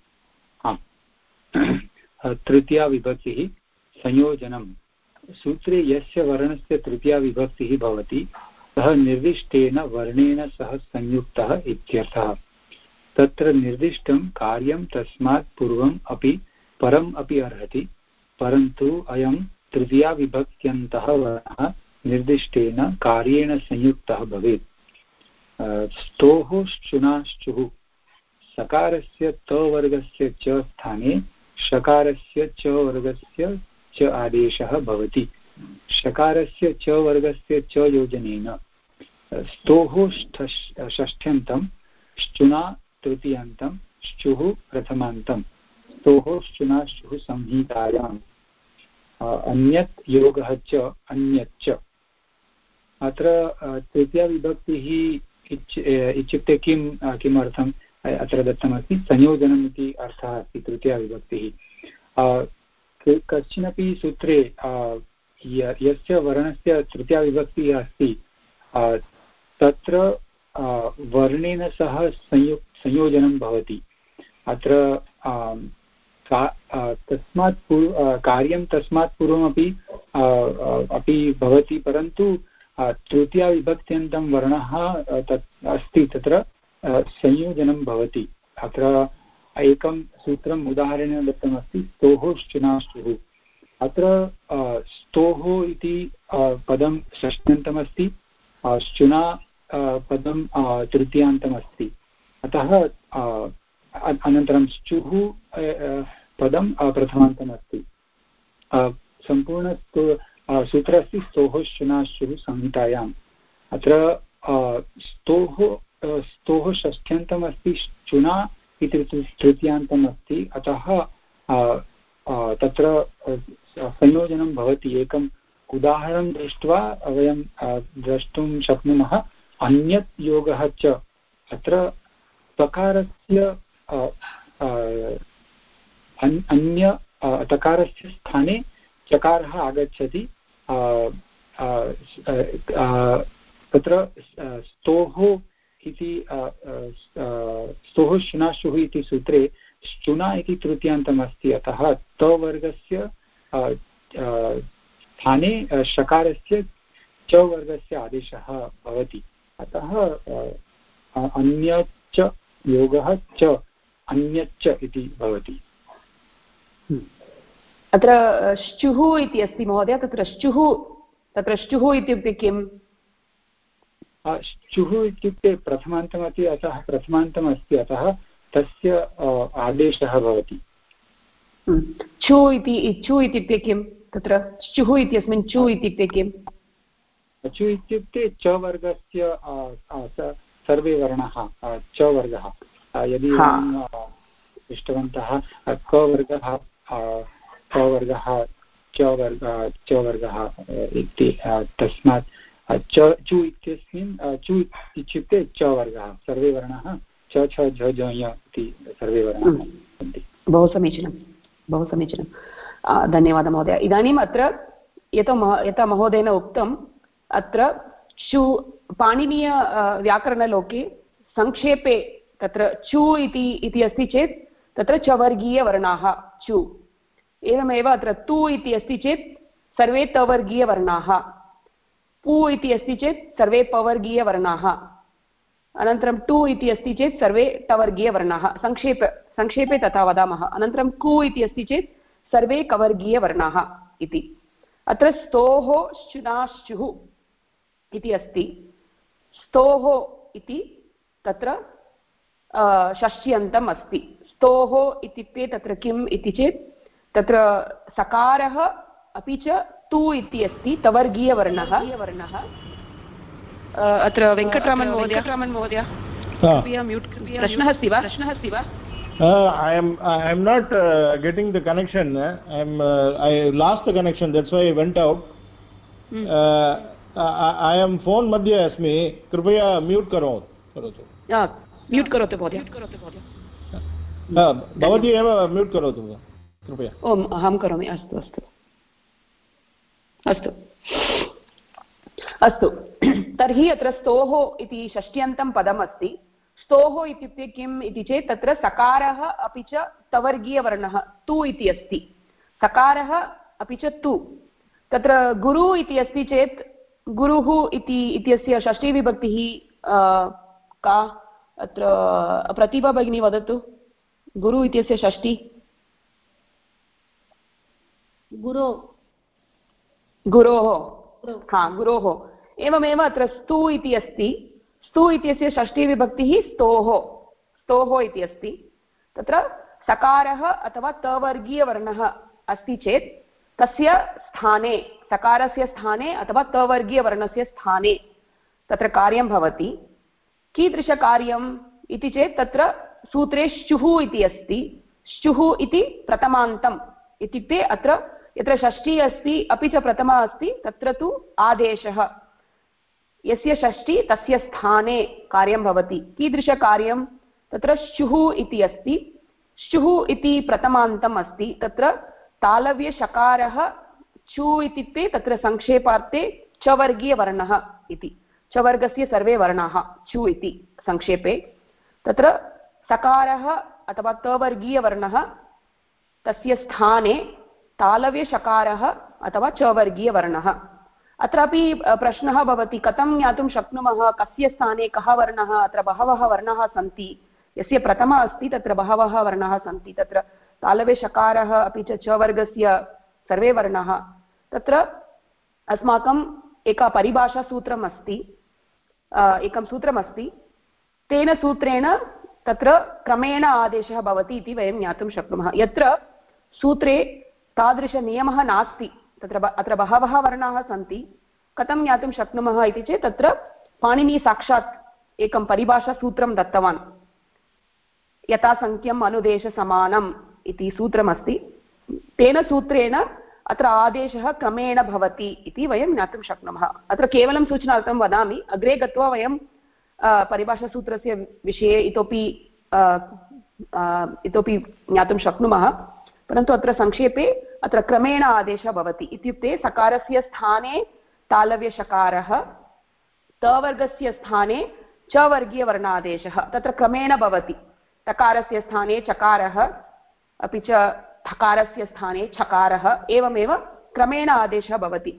J: तृतीया विभक्तिः संयोजनं। सूत्रे यस्य वर्णस्य तृतीया विभक्तिः भवति सः निर्दिष्टेन वर्णेन सह संयुक्तः इत्यर्थः। तत्र निर्दिष्टं कार्यं तस्मात् पूर्वम् अपि परम् अपि अर्हति, परन्तु अयं तृतीया विभक्त्यन्तः वर्णः निर्दिष्टेन कार्येण संयुक्तः भवेत्। स्तोः श्चुनाश्चुः। सकारस्य त वर्गस्य च स्थाने शकारस्य च वर्गस्य च आदेशः भवति। शकारस्य च वर्गस्य च योजनेन स्तोः षष्ठ्यन्तं, श्चुना तृतीयान्तं, श्चुः प्रथमान्तं। स्तोः श्चुनाश्चुः संहितायाम्। अन्यत् योगः च अन्यच्च। अत्र तृतीया विभक्तिः इत्युक्ते किमर्थम् अत्र दत्तमस्ति? संयोजनम् इति अर्थः अस्ति तृतीया विभक्तिः। कस्मिन्नपि सूत्रे यस्य वर्णस्य तृतीया विभक्तिः अस्ति तत्र वर्णेन सह संयोजनं भवति। अत्र तस्मात् कार्यं तस्मात् पूर्वमपि भवति, परन्तु तृतीया विभक्त्यन्तं वर्णः अस्ति, तत्र संयोजनं भवति। अत्र एकं सूत्रम् उदाहरणेन दत्तमस्ति, स्तोः श्चुनाश्चुः। अत्र स्तोः इति पदं षष्ठ्यन्तमस्ति, श्चुना पदं तृतीयान्तमस्ति, अतः अनन्तरं श्चुः पदं प्रथमान्तमस्ति। सम्पूर्ण सूत्रस्य स्तोः श्चुनाश्चुः संहितायाम्। अत्र स्तोः षष्ठ्यन्तमस्ति, श्चुना इति तृतीयान्तम् अस्ति, अतः तत्र संयोजनं भवति। एकम् उदाहरणं दृष्ट्वा वयं द्रष्टुं शक्नुमः। अन्यत् योगः च। अत्र तकारस्य अन्य तकारस्य स्थाने चकारः आगच्छति। तत्र स्तोः इति स्तोः श्चुनाश्चुः इति सूत्रे श्चुना इति तृतीयान्तम् अस्ति, अतः तवर्गस्य स्थाने शकारस्य च वर्गस्य आदेशः भवति। अतः अन्यच्च योगः च अन्यच्च इति भवति।
A: अत्र श्चुः इति अस्ति महोदय, तत्र श्चुः इत्युक्ते किम्?
J: श्चुः इत्युक्ते प्रथमान्तमस्ति, अतः प्रथमान्तमस्ति, अतः तस्य आदेशः भवति।
A: छु इत्युक्ते किं? तत्र श्चुः इत्यस्मिन् छु इत्युक्ते किम्?
J: छु इत्युक्ते च वर्गस्य सर्वे वर्णाः, च वर्गः। यदि दृष्टवन्तः क वर्गः च वर्गः इति, तस्मात् चु इत्यस्मिन् चु इत्युक्ते च वर्गः, सर्वे वर्णाः च छ झ झ य इति सर्वे वर्णाः सन्ति।
A: बहु समीचीनं, बहु समीचीनं, धन्यवादः महोदय। इदानीम् अत्र यथा महोदयेन उक्तम्, अत्र चु पाणिनीय व्याकरणलोके संक्षेपे तत्र चु इति अस्ति चेत् तत्र चवर्गीयवर्णाः चु। एवमेव अत्र तु इति अस्ति चेत् सर्वे तवर्गीयवर्णाः, पु इति अस्ति चेत् सर्वे पवर्गीयवर्णाः, अनन्तरं टु इति अस्ति चेत् सर्वे टवर्गीयवर्णाः, संक्षेपे तथा वदामः। अनन्तरं कु इति अस्ति चेत् सर्वे कवर्गीयवर्णाः इति। अत्र स्तोः श्चुनाश्चुः इति अस्ति। स्तोः इति तत्र षष्ट्यन्तम् अस्ति। स्तोः इत्युक्ते तत्र किम् इति चेत् तत्र सकारः अपि च तु इति अस्ति, तवर्गीयवर्णः। अत्र वेङ्कटरामन् महोदय प्रश्नः अस्ति वा?
P: I am not getting the connection. I lost the connection. That's why I went out. I am phone मध्ये अस्मि, कृपया म्यूट् करोतु।
A: म्यूट् करोतु महोदय।
P: भवती एव म्यूट् करोतु कृपया।
A: ओम्, अहं करोमि। अस्तु। तर्हि अत्र स्तोः इति षष्ट्यन्तं पदम् अस्ति। स्तोः इत्युक्ते किम् इति चेत् तत्र सकारः अपि च तवर्गीयवर्णः तु इति अस्ति। सकारः अपि च तु। तत्र गुरु इति अस्ति चेत् गुरुः इत्यस्य षष्ठीविभक्तिः का? अत्र प्रतिभा भगिनी वदतु, गुरु इत्यस्य षष्ठी। गुरोः। एवमेव अत्र स्तु इति अस्ति। स्तु इत्यस्य षष्ठीविभक्तिः स्तोः इति अस्ति। तत्र सकारः अथवा तवर्गीयवर्णः अस्ति चेत् तस्य स्थाने, सकारस्य स्थाने अथवा तवर्गीयवर्णस्य स्थाने तत्र कार्यं भवति। कीदृशकार्यम् इति चेत् तत्र सूत्रे श्चुः इति अस्ति। श्चुः इति प्रथमान्तम् इत्युक्ते अत्र यत्र षष्ठी अस्ति अपि च प्रथमा अस्ति तत्र तु आदेशः, यस्य षष्ठी तस्य स्थाने कार्यं भवति। कीदृशकार्यं? तत्र श्चुः इति अस्ति। श्चुः इति प्रथमान्तम् अस्ति। तत्र तालव्यषकारः चु इत्युक्ते तत्र संक्षेपार्थे चवर्गीयवर्णः इति, चवर्गस्य सर्वे वर्णाः चु इति संक्षेपे। तत्र सकारः अथवा तवर्गीयवर्णः, तस्य स्थाने तालव्यषकारः अथवा चवर्गीयवर्णः। अत्रापि प्रश्नः भवति, कथं ज्ञातुं शक्नुमः कस्य स्थाने कः वर्णः? अत्र बहवः वर्णाः सन्ति। यस्य प्रथमा अस्ति तत्र बहवः वर्णाः सन्ति। तत्र तालव्यषकारः अपि च वर्गस्य सर्वे वर्णाः। तत्र अस्माकम् एकं परिभाषासूत्रम् अस्ति, एकं सूत्रमस्ति। तेन सूत्रेण तत्र क्रमेण आदेशः भवति इति वयं ज्ञातुं शक्नुमः। यत्र सूत्रे तादृशनियमः नास्ति, अत्र बहवः वर्णाः सन्ति, कथं ज्ञातुं शक्नुमः इति चेत् तत्र पाणिनी साक्षात् एकं परिभाषासूत्रं दत्तवान्। यथासङ्ख्यम् अनुदेशसमानम् इति सूत्रमस्ति। तेन सूत्रेण अत्र आदेशः क्रमेण भवति इति वयं ज्ञातुं शक्नुमः। अत्र केवलं सूचनार्थं वदामि, अग्रे गत्वा वयं परिभाषासूत्रस्य विषये इतोपि ज्ञातुं शक्नुमः। परन्तु अत्र संक्षेपे अत्र क्रमेण आदेशः भवति। इत्युक्ते सकारस्य स्थाने तालव्यषकारः, तवर्गस्य स्थाने चवर्गीयवर्णादेशः तत्र क्रमेण भवति। तकारस्य स्थाने चकारः, अपि च थकारस्य स्थाने छकारः, एवमेव क्रमेण आदेशः भवति।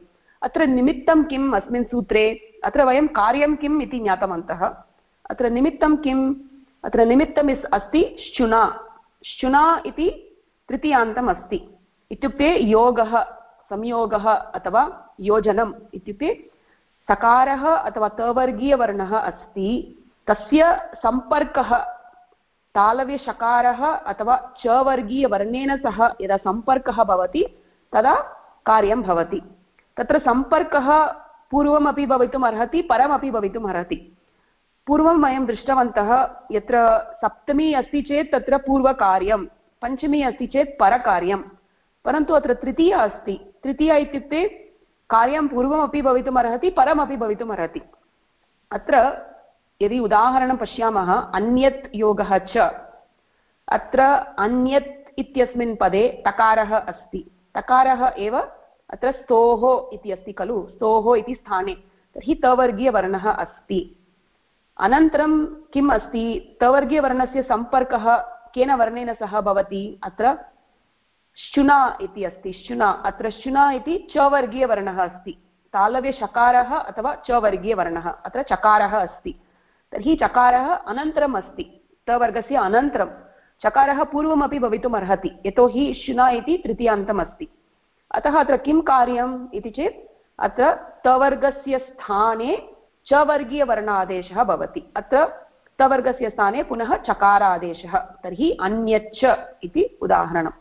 A: अत्र निमित्तं किम् अस्मिन् सूत्रे अत्र वयं कार्यं किम् इति ज्ञातवन्तः अत्र निमित्तं किम् अत्र निमित्तम् अस्ति श्चुना श्चुना इति तृतीयान्तम् अस्ति इत्युक्ते योगः संयोगः अथवा योजनम् इत्युक्ते सकारः अथवा तवर्गीयवर्णः अस्ति तस्य सम्पर्कः तालव्यषकारः अथवा चवर्गीयवर्णेन सह यदा सम्पर्कः भवति तदा कार्यं भवति तत्र सम्पर्कः पूर्वमपि भवितुम् अर्हति परमपि भवितुम् अर्हति पूर्वं वयं दृष्टवन्तः यत्र सप्तमी अस्ति चेत् तत्र पूर्वकार्यं पञ्चमी अस्ति चेत् परकार्यं परन्तु अत्र तृतीया अस्ति तृतीया इत्युक्ते कार्यं पूर्वमपि भवितुम् अर्हति परमपि भवितुम् अर्हति अत्र यदि उदाहरणं पश्यामः अन्यत् योगः च अत्र अन्यत् इत्यस्मिन् पदे तकारः अस्ति तकारः एव अत्र स्तोः इति अस्ति खलु स्तोः इति स्थाने तर्हि तवर्गीयवर्णः अस्ति अनन्तरं किम् अस्ति तवर्गीयवर्णस्य सम्पर्कः केन वर्णेन सह भवति अत्र श्चुना इति अस्ति श्चुना अत्र श्चुना इति चवर्गीयवर्णः अस्ति तालव्यषकारः अथवा चवर्गीयवर्णः अत्र चकारः अस्ति तर्हि चकारः अनन्तरम् अस्ति तवर्गस्य अनन्तरं चकारः पूर्वमपि भवितुम् अर्हति यतोहि श्चुना इति तृतीयान्तम् अस्ति अतः अत्र किं कार्यम् इति चेत् अत्र तवर्गस्य स्थाने चवर्गीयवर्णादेशः भवति अत्र तवर्गस्य स्थाने पुनः चकारादेशः तर्हि अन्यच्च इति उदाहरणम्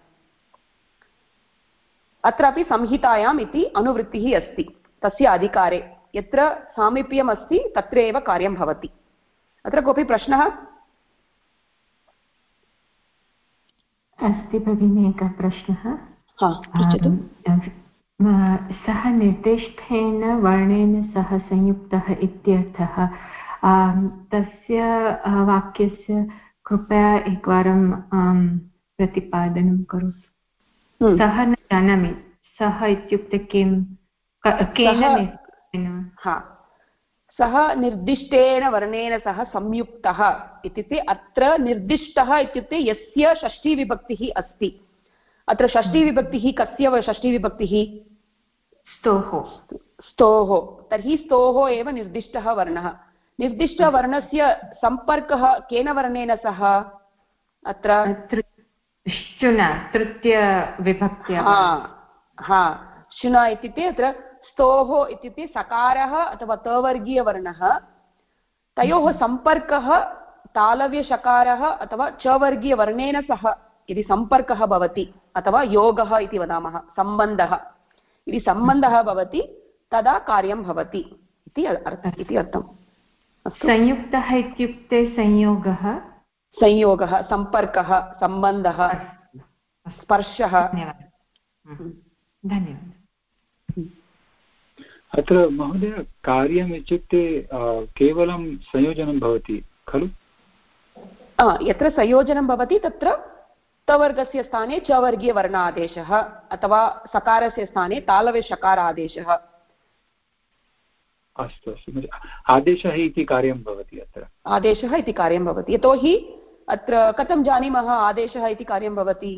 A: अत्रापि संहितायाम् इति अनुवृत्तिः अस्ति तस्य अधिकारे यत्र सामीप्यम् अस्ति तत्र एव कार्यं भवति अत्र कोऽपि प्रश्नः
K: अस्ति भगिनी एकः प्रश्नः सः निर्दिष्टेन वर्णेन सह संयुक्तः इत्यर्थः तस्य वाक्यस्य कृपया एकवारं प्रतिपादनं करोतु सः न जानामि सः इत्युक्ते किं केन
A: सः निर्दिष्टेन वर्णेन सह संयुक्तः इत्युक्ते अत्र निर्दिष्टः इत्युक्ते यस्य षष्ठीविभक्तिः अस्ति अत्र षष्ठीविभक्तिः कस्य षष्ठीविभक्तिः स्तोः तर्हि स्तोः एव निर्दिष्टः वर्णः निर्दिष्टवर्णस्य सम्पर्कः केन वर्णेन सह अत्र
K: श्चुना तृतीयविभक्त्या
A: श्चुना इत्युक्ते अत्र स्तोः इत्युक्ते सकारः अथवा तवर्गीयवर्णः तयोः सम्पर्कः तालव्यषकारः अथवा चवर्गीयवर्णेन सह यदि सम्पर्कः भवति अथवा योगः इति वदामः सम्बन्धः यदि सम्बन्धः भवति तदा कार्यं भवति इति अर्थम्
K: संयुक्तः इत्युक्ते
A: संयोगः सम्पर्कः सम्बन्धः स्पर्शः
K: धन्यवादः
J: अत्र महोदय कार्यम् इत्युक्ते केवलं संयोजनं भवति खलु
A: यत्र संयोजनं भवति तत्र तवर्गस्य स्थाने चवर्गीयवर्णादेशः अथवा सकारस्य स्थाने तालव्यषकारादेशः
J: अस्तु अस्तु आदेशः इति कार्यं भवति अत्र
A: आदेशः इति कार्यं भवति यतोहि अत्र कथं जानीमः आदेशः इति कार्यं भवति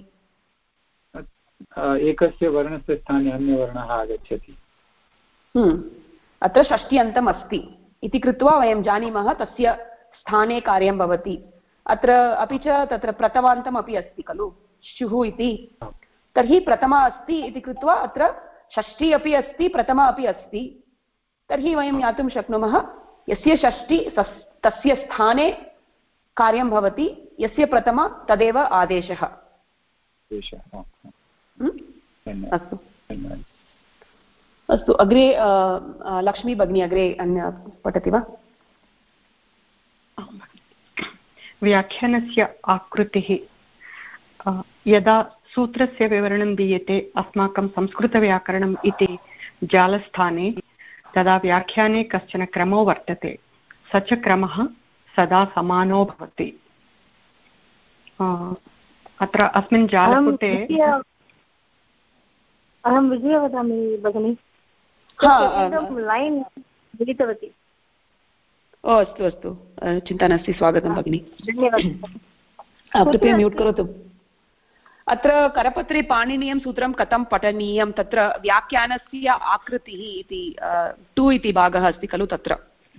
J: एकस्य वर्णस्य स्थाने अन्यवर्णः आगच्छति
A: अत्र षष्ट्यन्तम् अस्ति इति कृत्वा वयं जानीमः तस्य स्थाने कार्यं भवति अत्र अपि च तत्र प्रथमान्तम् अपि अस्ति खलु श्युः इति तर्हि प्रथमा अस्ति इति कृत्वा अत्र षष्ठी अपि अस्ति प्रथमा अपि अस्ति तर्हि वयं ज्ञातुं शक्नुमः यस्य षष्ठी तस्य स्थाने कार्यं भवति यस्य प्रथमा तदेव आदेशः अस्तु अस्तु अग्रे लक्ष्मी भगिनी अग्रे अन्य पठति वा
Q: व्याख्यानस्य आकृतिः यदा सूत्रस्य विवरणं दीयते अस्माकं संस्कृतव्याकरणम् इति जालस्थाने तदा व्याख्याने कश्चन क्रमो वर्तते स च क्रमः सदा समानो भवति अत्र अस्मिन् जालपुटे
E: अहं विजय वदामि भगिनि लैन् लिखितवती
A: अस्तु अस्तु चिन्ता नास्ति स्वागतं भगिनि कृपया म्यूट् करोतु अत्र करपत्रे पाणिनीयं सूत्रं कथं पठनीयं तत्र व्याख्यानस्य आकृतिः इति 2 इति भागः अस्ति खलु तत्र।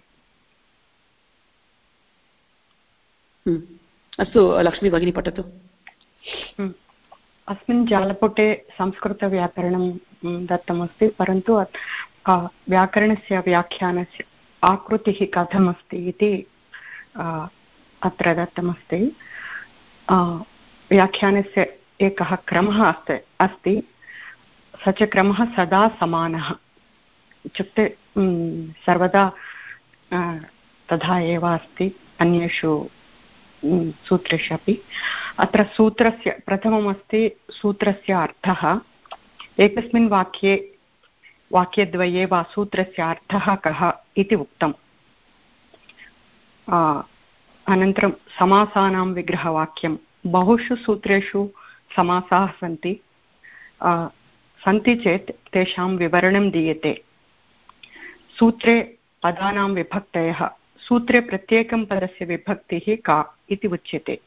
A: अस्तु लक्ष्मी भगिनी पठतु।
Q: अस्मिन् जालपुटे संस्कृतव्याकरणं दत्तमस्ति, परन्तु व्याकरणस्य व्याख्यानस्य आकृतिः कथमस्ति इति अत्र दत्तमस्ति। व्याख्यानस्य एकः क्रमः अस्ति, स च क्रमः सदा समानः, इत्युक्ते सर्वदा तथा एव अस्ति अन्येषु सूत्रेषु अपि। अत्र सूत्रस्य प्रथममस्ति सूत्रस्य अर्थः। एकस्मिन् वाक्यद्वये वा सूत्रस्य अर्थः कः इति उक्तम्। अनन्तरं समासानां विग्रहवाक्यं। बहुषु सूत्रेषु समासाः सन्ति चेत् तेषां विवरणं दीयते। सूत्रे पदानां विभक्तयः। सूत्रे प्रत्येकं पदस्य विभक्तिः का इति उच्यते।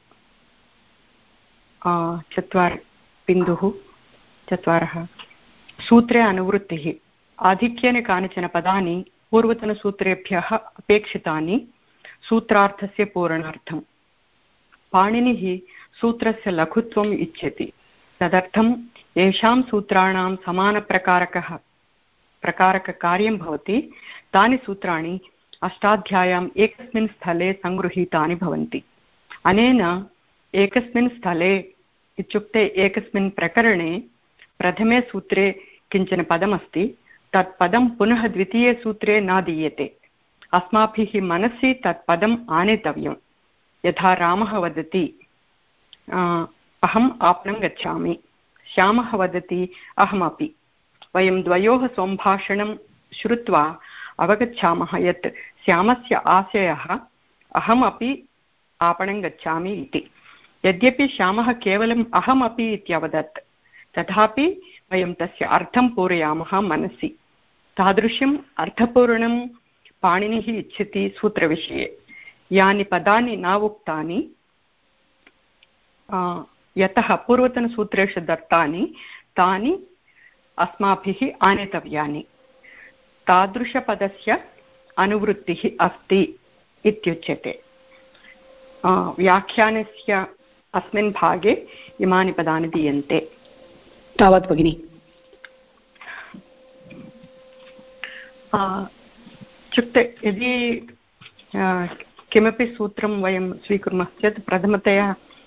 Q: 4 सूत्रे अनुवृत्तिः। आधिक्येन कानिचन पदानि पूर्वतनसूत्रेभ्यः अपेक्षितानि सूत्रार्थस्य पूरणार्थम्। पाणिनिः सूत्रस्य लघुत्वम् इच्छति, तदर्थं येषां सूत्राणां समानप्रकारककार्यं भवति तानि सूत्राणि अष्टाध्याय्याम् एकस्मिन् स्थले सङ्गृहीतानि भवन्ति। अनेन एकस्मिन् स्थले इत्युक्ते एकस्मिन् प्रकरणे प्रथमे सूत्रे किञ्चन पदमस्ति, तत् पदं पुनः द्वितीये सूत्रे न दीयते। अस्माभिः मनसि तत् पदम् आनेतव्यं। यथा रामः वदति अहम् आपणं गच्छामि, श्यामः वदति अहमपि। वयं द्वयोः सम्भाषणं श्रुत्वा अवगच्छामः यत् श्यामस्य आशयः अहमपि आपणं गच्छामि इति। यद्यपि श्यामः केवलम् अहमपि इत्यवदत्, तथापि वयं तस्य अर्थं पूरयामः मनसि। तादृशम् अर्थपूर्णं पाणिनिः इच्छति सूत्रविषये। यानि पदानि न उक्तानि यतः पूर्वतनसूत्रेषु दत्तानि तानि अस्माभिः आनेतव्यानि। तादृशपदस्य अनुवृत्तिः अस्ति इत्युच्यते। व्याख्यानस्य अस्मिन् भागे इमानि पदानि दीयन्ते।
A: तावत् भगिनि।
Q: इत्युक्ते यदि किमपि सूत्रं वयं स्वीकुर्मः चेत् प्रथमतया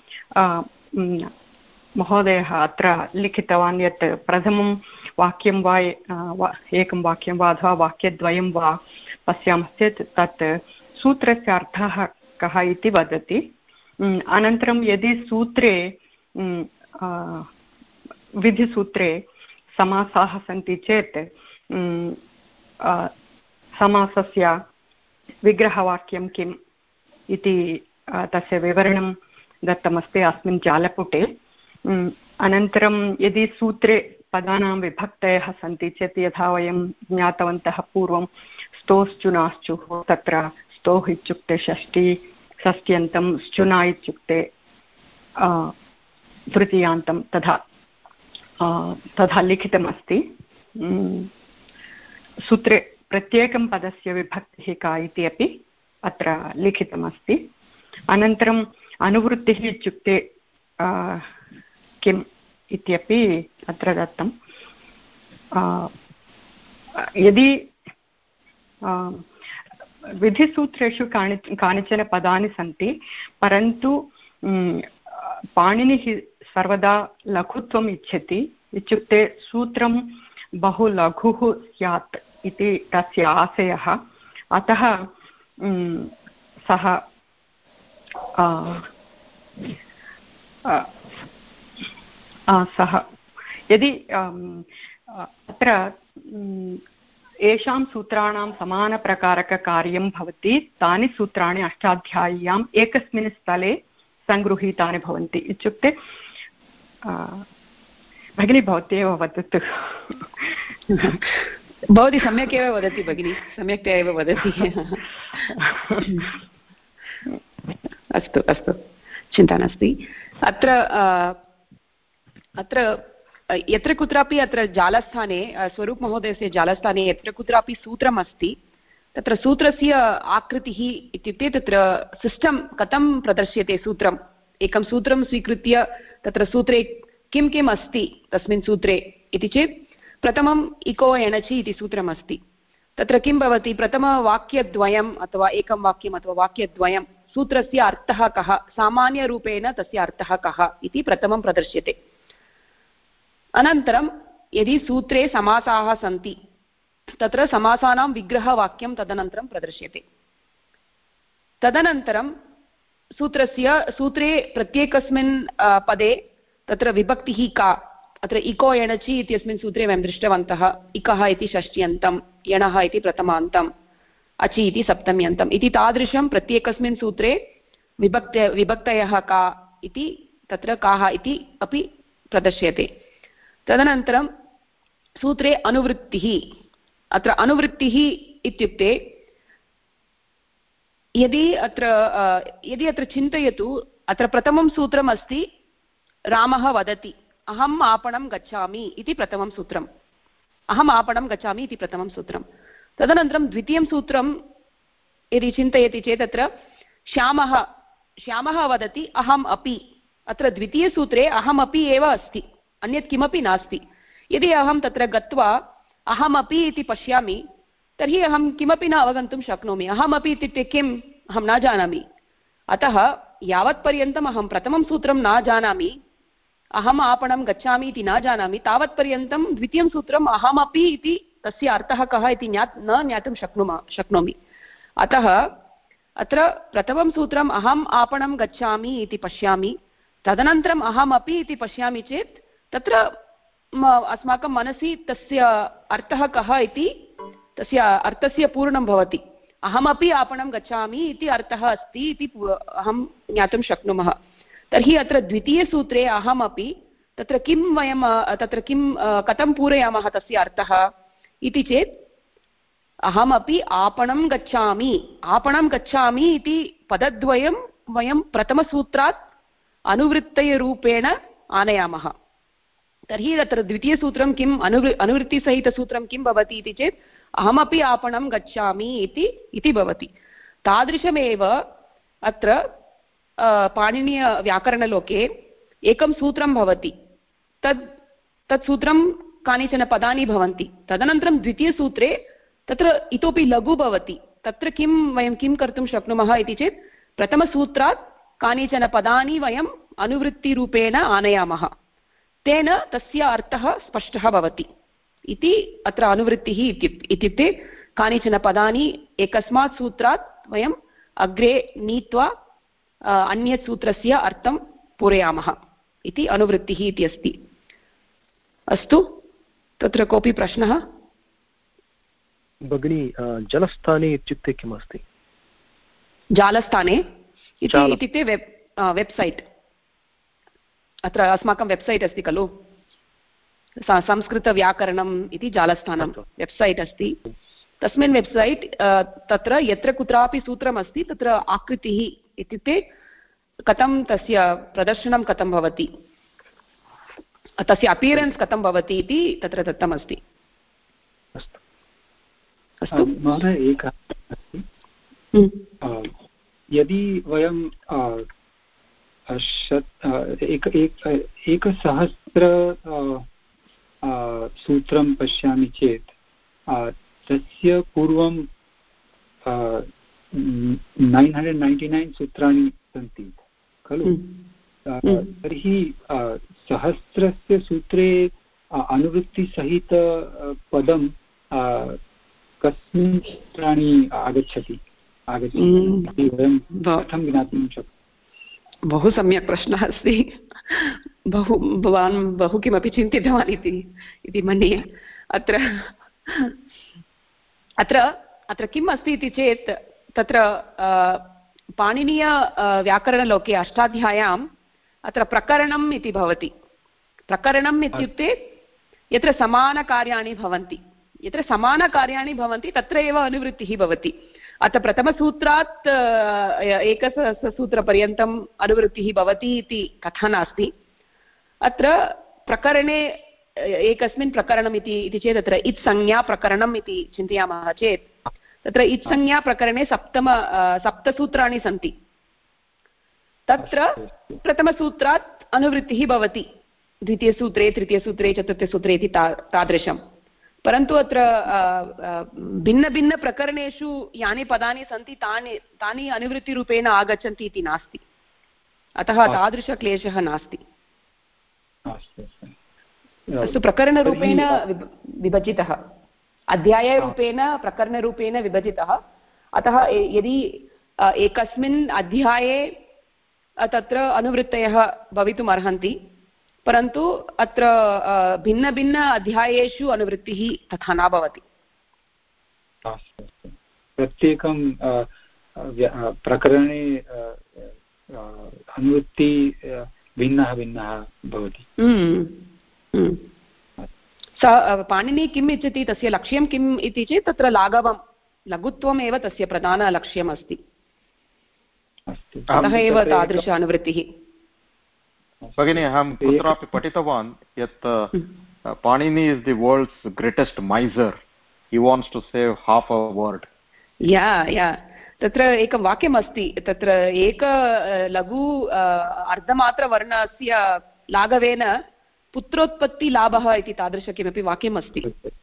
Q: महोदयः अत्र लिखितवान् यत् प्रथमं वाक्यं वा एकं वाक्यं वा अथवा वाक्यद्वयं वा पश्यामश्चेत् तत् सूत्रस्य अर्थः कः इति वदति। अनन्तरं यदि सूत्रे विधिसूत्रे समासाः सन्ति चेत् समासस्य विग्रहवाक्यं किम् इति तस्य विवरणं दत्तमस्ति अस्मिन् जालपुटे। अनन्तरं यदि सूत्रे पदानां विभक्तयः सन्ति चेत् यथा वयं ज्ञातवन्तः पूर्वं स्तोश्चुनाश्चुः, तत्र स्तोः इत्युक्ते षष्ट्यन्तं, श्चुना इत्युक्ते तृतीयान्तं, तथा लिखितमस्ति। सूत्रे प्रत्येकं पदस्य विभक्तिः का इति अपि अत्र लिखितमस्ति। अनन्तरम् अनुवृत्तिः इत्युक्ते किम् इत्यपि अत्र दत्तं। यदि विधिसूत्रेषु कानिचन पदानि सन्ति, परन्तु पाणिनिः सर्वदा लघुत्वम् इच्छति, इत्युक्ते सूत्रं बहु लघुः स्यात् इति तस्य आशयः। अतः सः यदि अत्र येषां सूत्राणां समानप्रकारककार्यं भवति तानि सूत्राणि अष्टाध्याय्याम् एकस्मिन् स्थले सङ्गृहीतानि भवन्ति। इत्युक्ते भगिनी भवती एव वदतु।
A: भवती सम्यक् एव वदति भगिनी, सम्यक्तया एव वदति। अस्तु अस्तु, चिन्ता नास्ति। अत्र अत्र यत्र कुत्रापि अत्र जालस्थाने स्वरूपमहोदयस्य जालस्थाने यत्र कुत्रापि सूत्रम् अस्ति तत्र सूत्रस्य आकृतिः इत्युक्ते तत्र सिस्टम् कथं प्रदर्श्यते सूत्रम् एकं सूत्रं स्वीकृत्य तत्र सूत्रे किं किम् अस्ति तस्मिन् सूत्रे इति चेत् प्रथमम् इको एणचि इति सूत्रम् अस्ति तत्र किं भवति प्रथमवाक्यद्वयम् अथवा एकं वाक्यम् अथवा वाक्यद्वयं सूत्रस्य अर्थः कः सामान्यरूपेण तस्य अर्थः कः इति प्रथमं प्रदर्श्यते अनन्तरं यदि सूत्रे समासाः सन्ति तत्र समासानां विग्रहवाक्यं तदनन्तरं प्रदर्श्यते तदनन्तरं सूत्रे प्रत्येकस्मिन् पदे तत्र विभक्तिः का अत्र इको एणचि इत्यस्मिन् सूत्रे वयं दृष्टवन्तः इकः इति षष्ट्यन्तं यणः इति प्रथमान्तम् अचि इति सप्तम्यन्तम् इति तादृशं प्रत्येकस्मिन् सूत्रे विभक्तयः का इति तत्र काः इति अपि प्रदर्श्यते तदनन्तरं सूत्रे अनुवृत्तिः अत्र अनुवृत्तिः इत्युक्ते यदि अत्र चिन्तयतु अत्र प्रथमं सूत्रम् अस्ति रामः वदति अहम् आपणं गच्छामि इति प्रथमं सूत्रम् अहम् आपणं गच्छामि इति प्रथमं सूत्रं तदनन्तरं द्वितीयं सूत्रं यदि चिन्तयति चेत् अत्र श्यामः वदति अहम् अपि अत्र द्वितीयसूत्रे अहमपि एव अस्ति अन्यत् किमपि नास्ति यदि अहं तत्र गत्वा अहमपि इति पश्यामि तर्हि अहं किमपि न अवगन्तुं शक्नोमि अहमपि इत्युक्ते किम् अहं न जानामि अतः यावत्पर्यन्तम् अहं प्रथमं सूत्रं न जानामि अहम् आपणं गच्छामि इति न जानामि तावत्पर्यन्तं द्वितीयं सूत्रम् अहमपि इति तस्य अर्थः कः इति न ज्ञातुं शक्नोमि अतः अत्र प्रथमं सूत्रम् अहम् आपणं गच्छामि इति पश्यामि तदनन्तरम् अहमपि इति पश्यामि चेत् तत्र अस्माकं मनसि तस्य अर्थः कः इति तस्य अर्थस्य पूर्णं भवति अहमपि आपणं गच्छामि इति अर्थः अस्ति इति अहं ज्ञातुं शक्नुमः तर्हि अत्र द्वितीयसूत्रे अहमपि तत्र किं कथं पूरयामः तस्य अर्थः इति चेत् अहमपि आपणं गच्छामि इति पदद्वयं वयं प्रथमसूत्रात् अनुवृत्तयरूपेण आनयामः तर्हि तत्र द्वितीयसूत्रं किम् अनुवृत्तिसहितसूत्रं किं भवति इति चेत् अहमपि आपणं गच्छामि इति भवति तादृशमेव अत्र पाणिनीयव्याकरणलोके एकं सूत्रं भवति तत् सूत्रं कानिचन पदानि भवन्ति तदनन्तरं द्वितीयसूत्रे तत्र इतोपि लघु भवति तत्र वयं किं कर्तुं शक्नुमः इति चेत् प्रथमसूत्रात् कानिचन पदानि वयम् अनुवृत्तिरूपेण आनयामः तेन तस्य अर्थः स्पष्टः भवति इति अत्र अनुवृत्तिः इत्युक्ते कानिचन पदानि एकस्मात् सूत्रात् वयम् अग्रे नीत्वा अन्यत् सूत्रस्य अर्थं पूरयामः इति अनुवृत्तिः इति अस्ति अस्तु तत्र कोऽपि प्रश्नः
R: भगिनी जलस्थाने इत्युक्ते किम् अस्ति
A: जालस्थाने इत्युक्ते वेब्सैट् अत्र अस्माकं वेब्सैट् अस्ति खलु संस्कृतव्याकरणम् इति जालस्थानं वेब्सैट् अस्ति तस्मिन् वेब्सैट् तत्र यत्र कुत्रापि सूत्रमस्ति तत्र आकृतिः इत्युक्ते कथं तस्य प्रदर्शनं कथं भवति तस्य अपीरेन्स् कथं भवति इति तत्र दत्तमस्ति
J: अस्तु महोदय एकः अस्ति यदि वयं एकसहस्र सूत्रं पश्यामि चेत् तस्य पूर्वं 999 सूत्राणि सन्ति खलु तर्हि सहस्रस्य सूत्रे अनुवृत्तिसहित पदं कस्मिन् सूत्राणि आगच्छति वयं कथं ज्ञातुं शक्नुमः
A: बहु सम्यक् प्रश्नः अस्ति भवान् बहु किमपि चिन्तितवान् इति मन्ये अत्र किम् अस्ति इति चेत् तत्र पाणिनीय व्याकरणलोके अष्टाध्याय्याम् अत्र प्रकरणम् इति भवति प्रकरणम् इत्युक्ते यत्र समानकार्याणि भवन्ति तत्र एव अनुवृत्तिः भवति अत्र प्रथमसूत्रात् एकसहस्रसूत्रपर्यन्तम् अनुवृत्तिः भवति इति कथा नास्ति अत्र प्रकरणे एकस्मिन् प्रकरणम् इति चेत् तत्र इत्संज्ञाप्रकरणम् इति चिन्तयामः चेत् तत्र इत्संज्ञाप्रकरणे सप्तसूत्राणि सन्ति। तत्र प्रथमसूत्रात् अनुवृत्तिः भवति, द्वितीयसूत्रे तृतीयसूत्रे चतुर्थसूत्रे इति तादृशं। परन्तु अत्र भिन्नभिन्नप्रकरणेषु यानि पदानि सन्ति तानि अनुवृत्तिरूपेण आगच्छन्ति इति नास्ति, अतः तादृशक्लेशः नास्ति। अस्तु, प्रकरणरूपेण विभजितः, अध्यायरूपेण प्रकरणरूपेण विभजितः, अतः यदि एकस्मिन् अध्याये तत्र अनुवृत्तयः भवितुम् अर्हन्ति, परन्तु अत्र भिन्नभिन्न अध्यायेषु अनुवृत्तिः तथा न भवति।
J: प्रत्येकं प्रकरणे अनुवृत्ति भिन्नः भवति।
A: पाणिनि किम् इच्छति, तस्य लक्ष्यं किम् इति चेत् तत्र लघुत्वमेव तस्य प्रधानलक्ष्यम् अस्ति, अतः एव तादृश अनुवृत्तिः।
M: भगिनी, अहं कुत्रापि पठितवान् यत् Panini is the world's greatest major, he wants to save half a word.
A: तत्र एकं वाक्यम् अस्ति, तत्र एक लघु अर्धमात्रवर्णस्य लाघवेन पुत्रोत्पत्तिलाभः इति तादृश किमपि वाक्यम् अस्ति।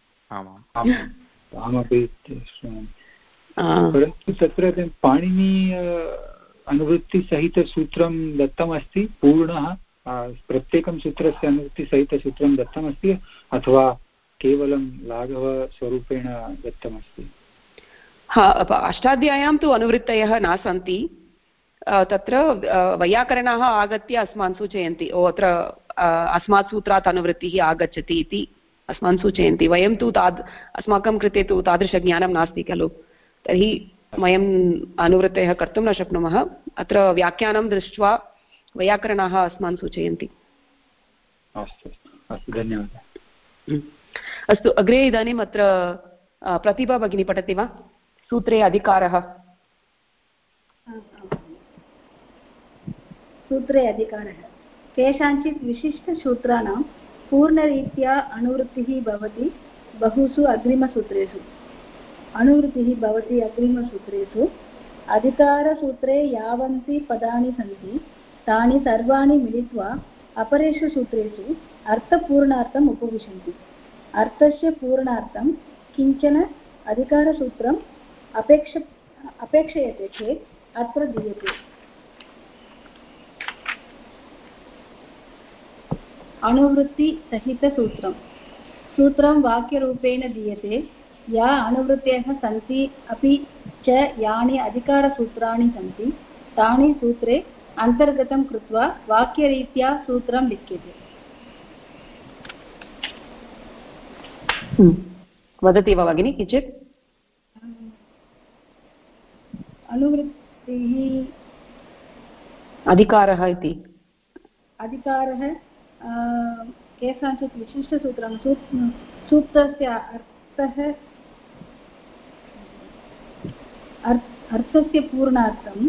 J: परन्तु तत्र पाणिनि अनुवृत्तिसहितसूत्रं दत्तमस्ति, पूर्णः प्रत्येकं सूत्रस्य अनुवृत्तिसहितसूत्रं दत्तमस्ति, अथवा केवलं लाघवस्वरूपेण दत्तमस्ति?
A: अष्टाध्याय्यां तु अनुवृत्तयः न सन्ति, तत्र वैयाकरणाः आगत्य अस्मान् सूचयन्ति, अत्र अस्मात् सूत्रात् अनुवृत्तिः आगच्छति इति अस्मान् सूचयन्ति। वयं तु अस्माकं कृते तु तादृशज्ञानं नास्ति खलु, तर्हि वयम् अनुवृत्तयः कर्तुं न शक्नुमः। अत्र व्याख्यानं दृष्ट्वा वैयाकरणाः अस्मान् सूचयन्ति।
J: अस्तु, धन्यवादः।
A: अस्तु, अग्रे इदानीम् अत्र प्रतिभा भगिनी पठति वा? सूत्रे अधिकारः।
S: सूत्रे अधिकारः केषाञ्चित् विशिष्टसूत्राणां पूर्णरीत्या अनुवृत्तिः भवति बहुषु अग्रिमसूत्रेषु। अनुवृत्तिः भवति अग्रिमसूत्रेषु। अधिकारसूत्रे यावन्ति पदानि सन्ति तानि सर्वाणि मिलित्वा अपरेषु सूत्रेषु अर्थपूर्णार्थम् उपविशन्ति। अर्थस्य पूर्णार्थं किञ्चन अधिकारसूत्रम् अपेक्षयते चेत् अत्र दीयते। अनुवृत्तिसहितसूत्रं सूत्रं वाक्यरूपेण दीयते। या अनुवृत्तयः सन्ति अपि च यानि अधिकारसूत्राणि सन्ति तानि सूत्रे अन्तर्गतं कृत्वा वाक्यरीत्या सूत्रं लिख्यते।
A: वदति वा भगिनी किञ्चित्?
S: अनुवृत्तिः
A: अधिकारः इति
S: अधिकारः केषाञ्चित् विशिष्टसूत्राणि सूत्रस्य अर्थस्य पूर्णार्थम्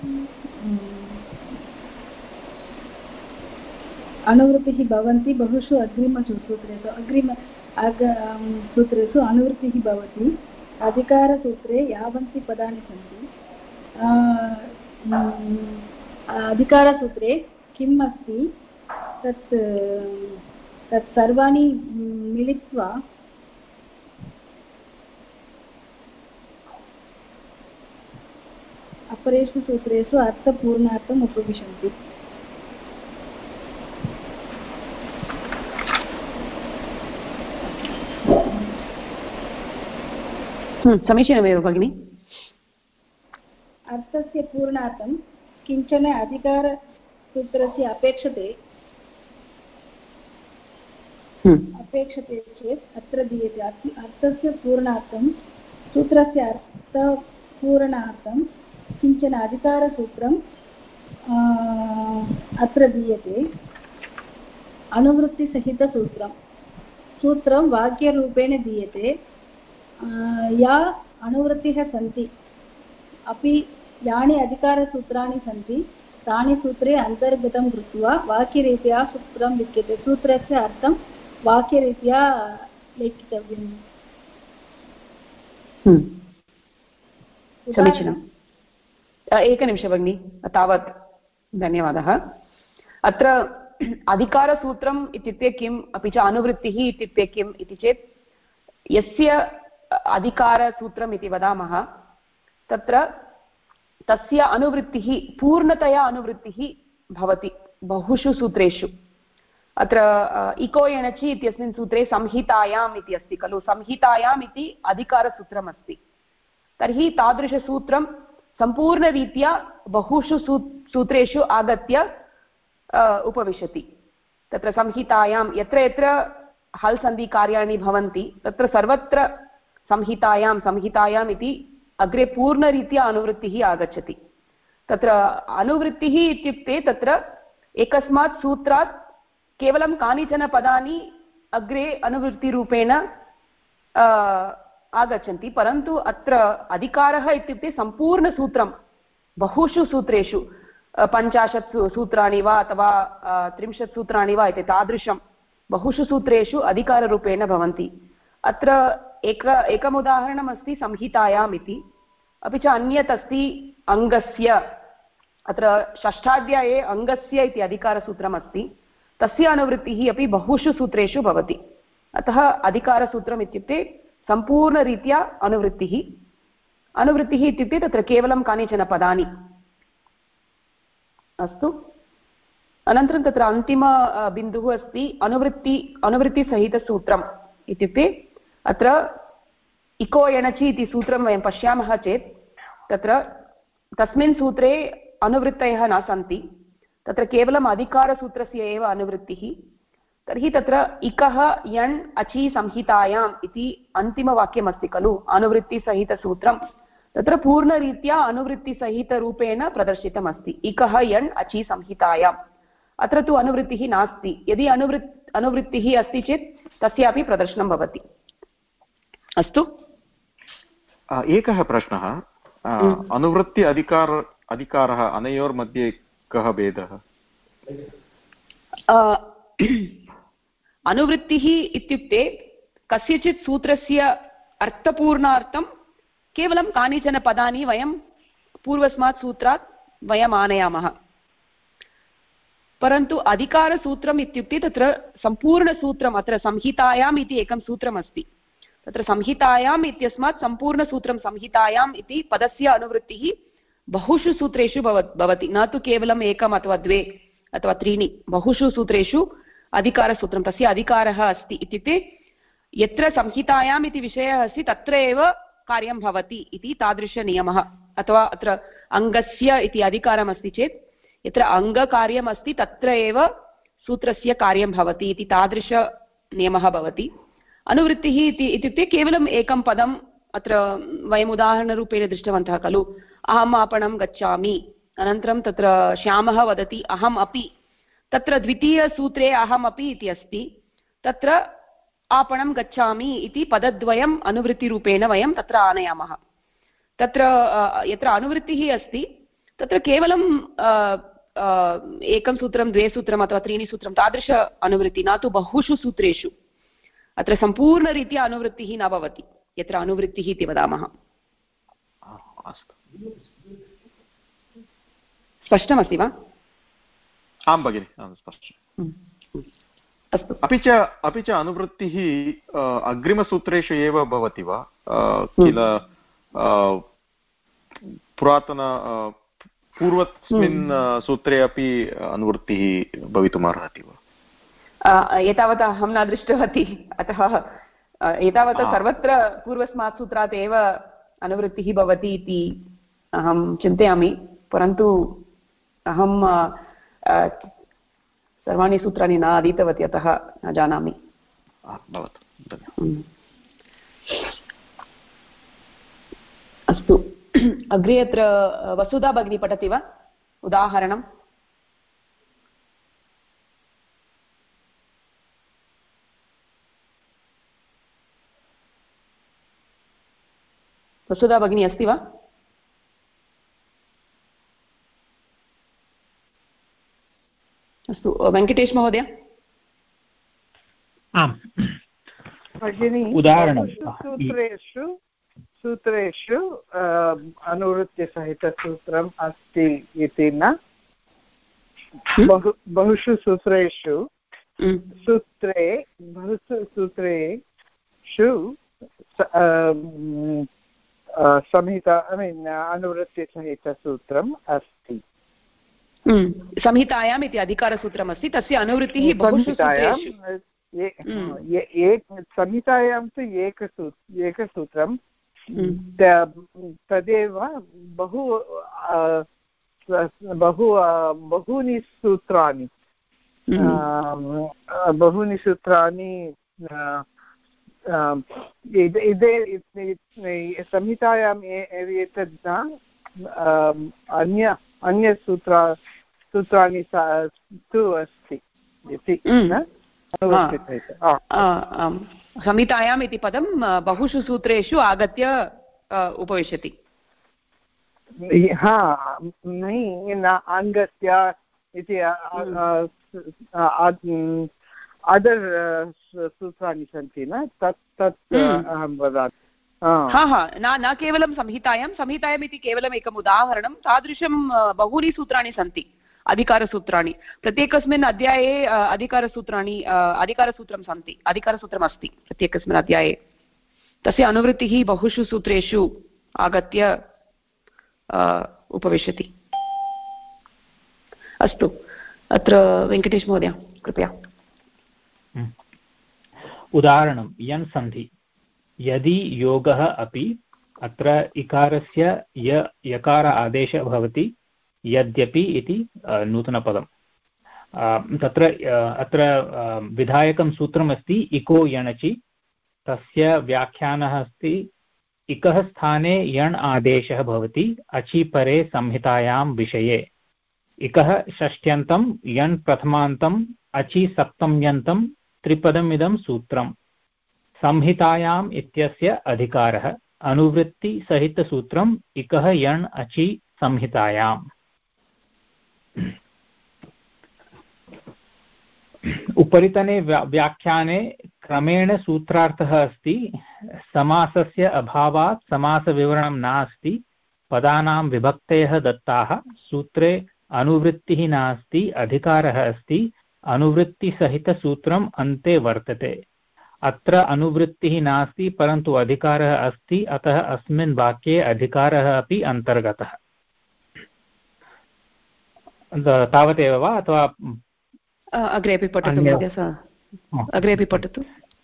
S: अनुवृत्तिः भवन्ति बहुषु सूत्रेषु अनुवृत्तिः भवति। अधिकारसूत्रे यावन्ति पदानि सन्ति अधिकारसूत्रे किम् अस्ति तत् सर्वाणि मिलित्वा अपरेषु सूत्रेषु अर्थपूर्णार्थम् उपविशन्ति।
A: समीचीनमेव भगिनि।
S: अर्थस्य पूर्णार्थं किञ्चन अधिकारसूत्रस्य अपेक्षते चेत् अत्र दीयते। अर्थस्य पूर्णार्थं सूत्रस्य अर्थपूर्णार्थं किञ्चन अधिकारसूत्रम् अत्र दीयते। अनुवृत्तिसहितसूत्रं सूत्रं वाक्यरूपेण दीयते। या अनुवृत्तिः सन्ति अपि यानि अधिकारसूत्राणि सन्ति तानि सूत्रे अन्तर्गतं कृत्वा वाक्यरीत्या सूत्रं लिख्यते सूत्रस्य अर्थं वाक्यरीत्या लेखितव्यम्
A: समीचीनम् एकनिमिषं भगिनि तावत् धन्यवादः अत्र अधिकारसूत्रम् इत्युक्ते किम् अपि च अनुवृत्तिः इत्युक्ते किम् इति चेत् यस्य अधिकारसूत्रम् इति वदामः तत्र तस्य अनुवृत्तिः पूर्णतया अनुवृत्तिः भवति बहुषु सूत्रेषु अत्र इको एणचि इत्यस्मिन् सूत्रे संहितायाम् इति अस्ति खलु संहितायाम् इति अधिकारसूत्रम् अस्ति तर्हि तादृशसूत्रं सम्पूर्णरीत्या बहुषु सूत्रेषु आगत्य उपविशति तत्र संहितायां यत्र यत्र हल् सन्धिकार्याणि भवन्ति तत्र सर्वत्र संहितायाम् इति अग्रे पूर्णरीत्या अनुवृत्तिः आगच्छति तत्र अनुवृत्तिः इत्युक्ते तत्र एकस्मात् सूत्रात् केवलं कानिचन पदानि अग्रे अनुवृत्तिरूपेण आगच्छन्ति परन्तु अत्र अधिकारः इत्युक्ते सम्पूर्णसूत्रं बहुषु सूत्रेषु 50 सूत्राणि वा अथवा 30 सूत्राणि वा इति तादृशं बहुषु सूत्रेषु अधिकाररूपेण भवन्ति अत्र एकम् उदाहरणमस्ति संहितायाम् इति अपि च अन्यत् अस्ति अङ्गस्य अत्र षष्ठाध्याये अङ्गस्य इति अधिकारसूत्रम् अस्ति तस्य अनुवृत्तिः अपि बहुषु सूत्रेषु भवति अतः अधिकारसूत्रम् इत्युक्ते सम्पूर्णरीत्या अनुवृत्तिः इत्युक्ते तत्र केवलं कानिचन पदानि अस्तु अनन्तरं तत्र अन्तिम बिन्दुः अस्ति अनुवृत्तिसहितसूत्रम् इत्युक्ते अत्र इको एणचि इति सूत्रं वयं पश्यामः चेत् तत्र तस्मिन् सूत्रे अनुवृत्तयः न सन्ति तत्र केवलम् अधिकारसूत्रस्य एव अनुवृत्तिः तर्हि तत्र इकः यण् अचि संहितायाम् इति अन्तिमवाक्यमस्ति खलु अनुवृत्तिसहितसूत्रं तत्र पूर्णरीत्या अनुवृत्तिसहितरूपेण प्रदर्शितमस्ति इकः यण् अचि संहितायाम् अत्र तु अनुवृत्तिः नास्ति यदि अनुवृत्तिः अस्ति चेत् तस्यापि प्रदर्शनं भवति अस्तु
M: एकः प्रश्नः अनुवृत्ति अधिकारः अनयोर्मध्ये कः भेदः
A: अनुवृत्तिः इत्युक्ते कस्यचित् सूत्रस्य अर्थपूर्णार्थं केवलं कानिचन पदानि वयं पूर्वस्मात् सूत्रात् वयम् आनयामः परन्तु अधिकारसूत्रम् इत्युक्ते तत्र सम्पूर्णसूत्रम् अत्र संहितायाम् इति एकं सूत्रमस्ति तत्र संहितायाम् इत्यस्मात् सम्पूर्णसूत्रं संहितायाम् इति पदस्य अनुवृत्तिः बहुषु सूत्रेषु भवति न तु केवलम् एकम् अथवा द्वे अथवा त्रीणि बहुषु सूत्रेषु अधिकारसूत्रं तस्य अधिकारः अस्ति इत्युक्ते यत्र संहितायाम् इति विषयः अस्ति तत्र एव कार्यं भवति इति तादृशनियमः अथवा अत्र अङ्गस्य इति अधिकारमस्ति चेत् यत्र अङ्गकार्यम् अस्ति तत्र एव सूत्रस्य कार्यं भवति इति तादृशनियमः भवति अनुवृत्तिः इत्युक्ते केवलम् एकं पदम् अत्र वयम् उदाहरणरूपेण दृष्टवन्तः खलु अहम् आपणं गच्छामि अनन्तरं तत्र श्यामः वदति अहम् अपि तत्र द्वितीयसूत्रे अहम् अपि इति अस्ति तत्र आपणं गच्छामि इति पदद्वयम् अनुवृत्तिरूपेण वयं तत्र आनयामः तत्र यत्र अनुवृत्तिः अस्ति तत्र केवलं एकं सूत्रं द्वे सूत्रम् अथवा त्रीणि सूत्रं तादृश अनुवृत्तिः न तु बहुषु सूत्रेषु अत्र सम्पूर्णरीत्या अनुवृत्तिः न भवति यत्र अनुवृत्तिः इति वदामः स्पष्टमस्ति वा
M: आं भगिनि स्पष्टम्
A: अस्तु
M: अपि च अनुवृत्तिः अग्रिमसूत्रेषु एव भवति वा किल पूर्वस्मिन् सूत्रे अपि अनुवृत्तिः भवितुमर्हति वा
A: एतावता अहं न दृष्टवती अतः एतावता सर्वत्र पूर्वस्मात् सूत्रात् एव अनुवृत्तिः भवति इति अहं चिन्तयामि परन्तु अहं सर्वाणि सूत्राणि न अधीतवती अतः न जानामि अस्तु अग्रे अत्र वसुधा भगिनी पठति वा उदाहरणं वसुधा भगिनी अस्ति वा अस्तु वेङ्कटेश महोदय।
O: आम् भगिनी, सूत्रेषु अनुवृत्तिसहितसूत्रम् अस्ति इति न, बहुषु सूत्रेषु संहिता अनुवृत्तिसहितसूत्रम् अस्ति।
A: संहितायाम् इति अधिकारसूत्रमस्ति, तस्य अनुवृत्तिः बहुषु सूत्रेषु।
O: संहितायां तु एकसूत्रं, तदेव बहूनि सूत्राणि संहितायाम् एतद् न, सूत्राणि तु अस्ति इति
A: संहितायाम् इति पदं बहुषु सूत्रेषु आगत्य उपविशति।
O: आङ्गस्य इति अदर् सूत्राणि सन्ति न, तत् अहं वदामि।
A: न केवलं संहितायाम् इति केवलम् एकम् उदाहरणं, तादृशं बहूनि सूत्राणि सन्ति, अधिकारसूत्राणि। प्रत्येकस्मिन् अध्याये अधिकारसूत्रम् अस्ति प्रत्येकस्मिन् अध्याये। तस्य अनुवृत्तिः बहुषु सूत्रेषु आगत्य उपविशति। अस्तु, अत्र वेङ्कटेश महोदय कृपया।
D: उदाहरणं यन् सन्धि, यदि योगः अपि, अत्र इकारस्य यकार आदेशः भवति, यद्यपि इति नूतनपदं। अत्र विधायकं सूत्रमस्ति इको यणचि, तस्य व्याख्यानः अस्ति इकः स्थाने यण् आदेशः भवति अचि परे संहितायां विषये। इकः षष्ट्यन्तं यण् प्रथमान्तम् अचि सप्तम्यन्तं त्रिपदमिदं सूत्रम्। संहितायाम् इत्यस्य अधिकारः अनुवृत्तिसहितसूत्रम् इकः यण् अचि संहितायाम्। उपरितने व्याख्याने क्रमेण सूत्रार्थः अस्ति। समासस्य अभावात् समासविवरणं नास्ति, पदानां विभक्तयः दत्ताः, सूत्रे अनुवृत्तिः नास्ति, अधिकारः अस्ति, अनुवृत्तिसहितसूत्रम् अन्ते वर्तते। अत्र अनुवृत्तिः नास्ति परन्तु अधिकारः अस्ति, अतः अस्मिन् वाक्ये अधिकारः अपि अन्तर्गतः। तावदेव वा अथवा
A: अग्रे अपि पठतु।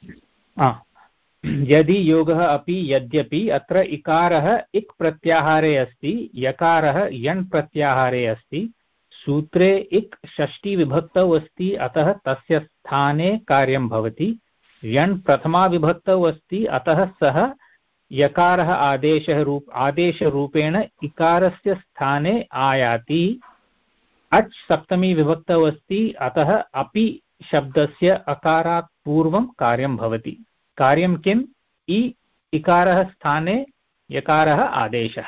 D: यदि योगः अपि यद्यपि, अत्र इकारः इक् प्रत्याहारे अस्ति, यकारः यण् प्रत्याहारे अस्ति, सूत्रे इक् षष्ठी विभक्तौ अस्ति, अतः तस्य स्थाने कार्यं भवति। यण् प्रथमा विभक्तौ अस्ति, अतः सः यकारः आदेशरूपेण इकारस्य स्थाने आयाति। अच् सप्तमी विभक्तौ अस्ति, अतः अपि शब्दस्य अकारात् पूर्वं कार्यं भवति। कार्यं किम्? इकारः स्थाने यकारः आदेशः।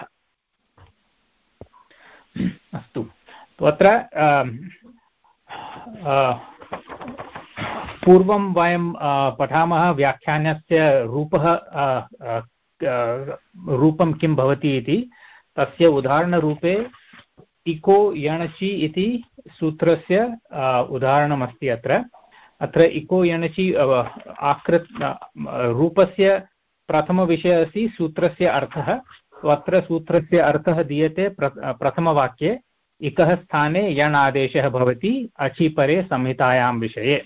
D: अस्तु, अत्र पूर्वं वयं पठामः व्याख्यानस्य रूपं किं भवति इति। तस्य उदाहरणरूपे इको यणचि इति सूत्रस्य उदाहरणमस्ति। अत्र इको यणचि रूपस्य प्रथमविषयः अस्ति सूत्रस्य अर्थः। अत्र सूत्रस्य अर्थः दीयते प्रथमवाक्ये, इकः स्थाने यण् आदेशः भवति अचि परे संहितायां विषये।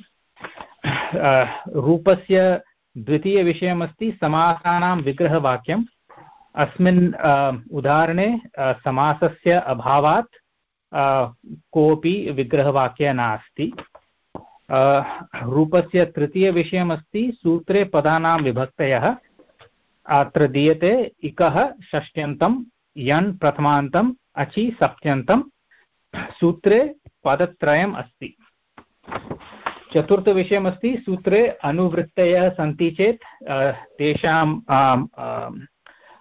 D: रूपस्य द्वितीयविषयमस्ति समासानां विग्रहवाक्यम्। अस्मिन् उदाहरणे समासस्य अभावात् कोऽपि विग्रहवाक्यः नास्ति। रूपस्य तृतीयविषयमस्ति सूत्रे पदानां विभक्तयः। अत्र दीयते इकः षष्ट्यन्तं यण् प्रथमान्तम् अचि सप्त्यन्तं, सूत्रे पदत्रयम् अस्ति। चतुर्थविषयमस्ति सूत्रे अनुवृत्तयः सन्ति चेत्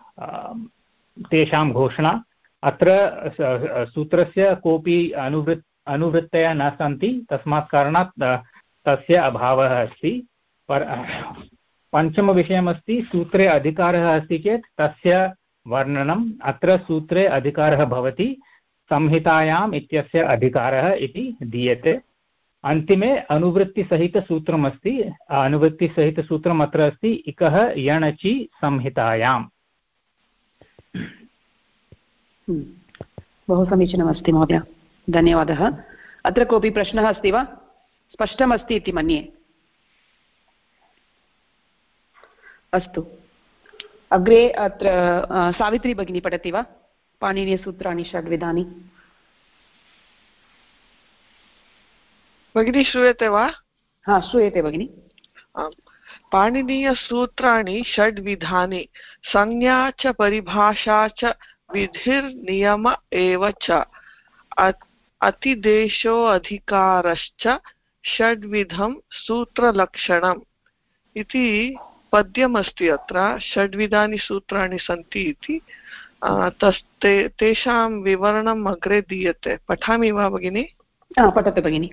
D: तेषां घोषणा। अत्र सूत्रस्य कोऽपि अनुवृत्तयः न सन्ति, तस्मात् कारणात् तस्य अभावः अस्ति। पञ्चमविषयमस्ति सूत्रे अधिकारः अस्ति चेत् तस्य वर्णनम्। अत्र सूत्रे अधिकारः भवति, संहितायाम् इत्यस्य अधिकारः इति दीयते। अन्तिमे अनुवृत्तिसहितसूत्रम् अस्ति। अनुवृत्तिसहितसूत्रम् अत्र अस्ति इकः यणचि संहितायाम्।
A: बहु समीचीनमस्ति महोदय, धन्यवादः। अत्र कोऽपि प्रश्नः अस्ति वा? स्पष्टमस्ति इति मन्ये। अस्तु, अग्रे अत्र सावित्री भगिनी पठति वा? पाणिनीयसूत्राणि षड्विधानि।
L: भगिनी श्रूयते वा?
A: हा, श्रूयते भगिनी।
L: पाणिनीयसूत्राणि षड्विधानि, संज्ञा च परिभाषा च विधिर्नियम एव च अतिदेशो अधिकारश्च षड्विधं सूत्रलक्षणम् इति पद्यमस्ति। अत्र षड्विधानि सूत्राणि सन्ति इति तेषां विवरणम् अग्रे दीयते। पठामि वा भगिनि?
A: पठतु भगिनि।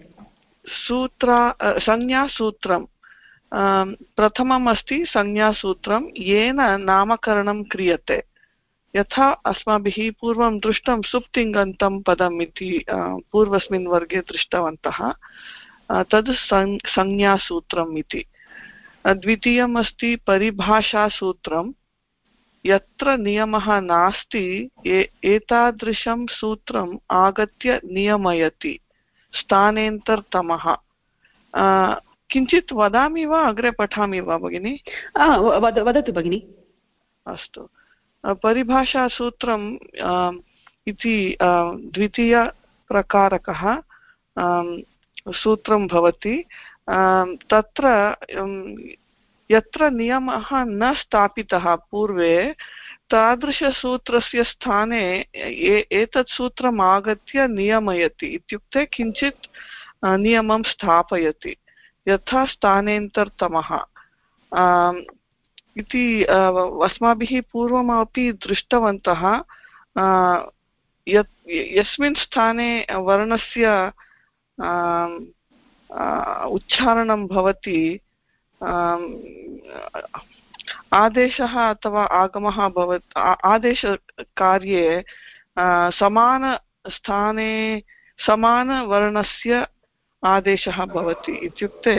L: संज्ञासूत्रं प्रथमम् अस्ति। संज्ञासूत्रं येन नामकरणं क्रियते। यथा अस्माभिः पूर्वं दृष्टं सुप्तिङन्तं पदम् इति पूर्वस्मिन् वर्गे दृष्टवन्तः, तद् संज्ञासूत्रम् इति। द्वितीयम् अस्ति परिभाषासूत्रं। यत्र नियमः नास्ति एतादृशं सूत्रम् आगत्य नियमयति। स्थानेन्तरतमः। किञ्चित् वदामि वा अग्रे पठामि वा भगिनि?
A: वदतु भगिनि।
L: अस्तु, परिभाषासूत्रम् इति द्वितीयप्रकारकः सूत्रं भवति। तत्र यत्र नियमः न स्थापितः पूर्वे, तादृशसूत्रस्य स्थाने एतत् सूत्रम् आगत्य नियमयति। इत्युक्ते किञ्चित् नियमं स्थापयति। यथा स्थानेन्तरतमः इति अस्माभिः पूर्वमपि दृष्टवन्तः। यस्मिन् स्थाने वर्णस्य उच्चारणं भवति, आदेशः अथवा आगमः भवति। आदेशकार्ये समानस्थाने समानवर्णस्य आदेशः भवति। इत्युक्ते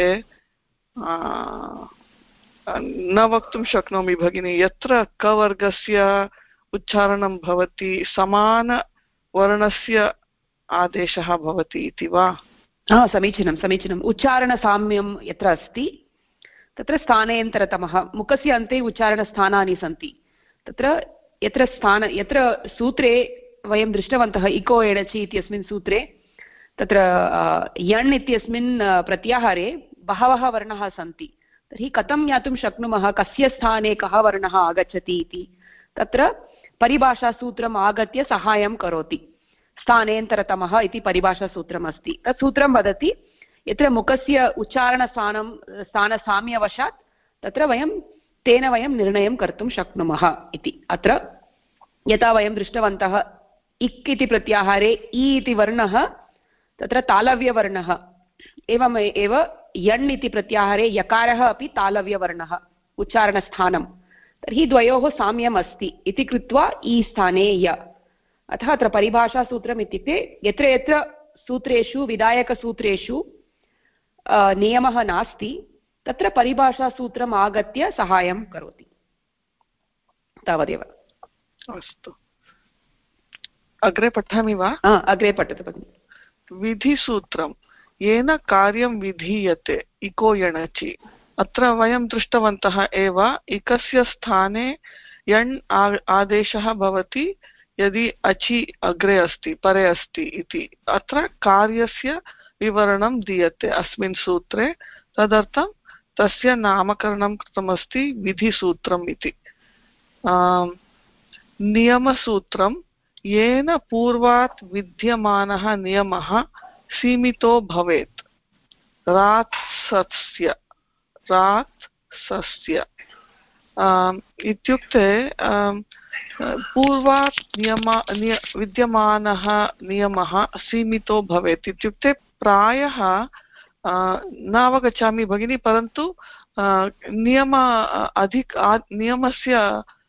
L: न वक्तुं शक्नोमि भगिनि, यत्र कवर्गस्य उच्चारणं भवति समानवर्णस्य आदेशः भवति इति वा?
A: समीचीनं समीचीनम्। उच्चारणसाम्यं यत्र अस्ति तत्र स्थानेन्तरतमः। मुखस्य अन्ते उच्चारणस्थानानि सन्ति। तत्र यत्र सूत्रे वयं दृष्टवन्तः इको एडचि इत्यस्मिन् सूत्रे, तत्र यण् इत्यस्मिन् प्रत्याहारे बहवः वर्णाः सन्ति। तर्हि कथं ज्ञातुं शक्नुमः कस्य स्थाने कः वर्णः आगच्छति इति? तत्र परिभाषासूत्रम् आगत्य सहायं करोति। स्थानेन्तरतमः इति परिभाषासूत्रम् अस्ति। तत् सूत्रं वदति यत्र मुखस्य स्थानसाम्यवशात् तत्र तेन वयं निर्णयं कर्तुं शक्नुमः इति। अत्र यथा वयं दृष्टवन्तः, इक् इति प्रत्याहारे इ इति वर्णः तत्र तालव्यवर्णः। एवमेव यण् इति प्रत्याहारे यकारः अपि तालव्यवर्णः उच्चारणस्थानं। तर्हि द्वयोः साम्यम् अस्ति इति कृत्वा इ स्थाने य। अतः अत्र परिभाषासूत्रम् इत्युक्ते यत्र यत्र सूत्रेषु विधायकसूत्रेषु नियमः नास्ति तत्र परिभाषासूत्रम् आगत्य सहायं करोति। तावदेव।
L: अस्तु, अग्रे पठामि वा?
A: अग्रे पठतु भगिनि।
L: विधिसूत्रं येन कार्यं विधीयते इको यणचि। अत्र वयं दृष्टवन्तः एव, इकस्य स्थाने यण् आदेशः भवति यदि अचि अग्रे अस्ति, परे अस्ति इति। अत्र कार्यस्य विवरणं दीयते अस्मिन् सूत्रे। तदर्थं तस्य नामकरणं कृतमस्ति विधिसूत्रम् इति। नियमसूत्रं येन पूर्वात् विद्यमानः नियमः सीमितो भवेत्। रात्सस्य इत्युक्ते पूर्वात् विद्यमानः नियमः सीमितो भवेत् इत्युक्ते प्रायः न अवगच्छामि भगिनी, परन्तु नियमस्य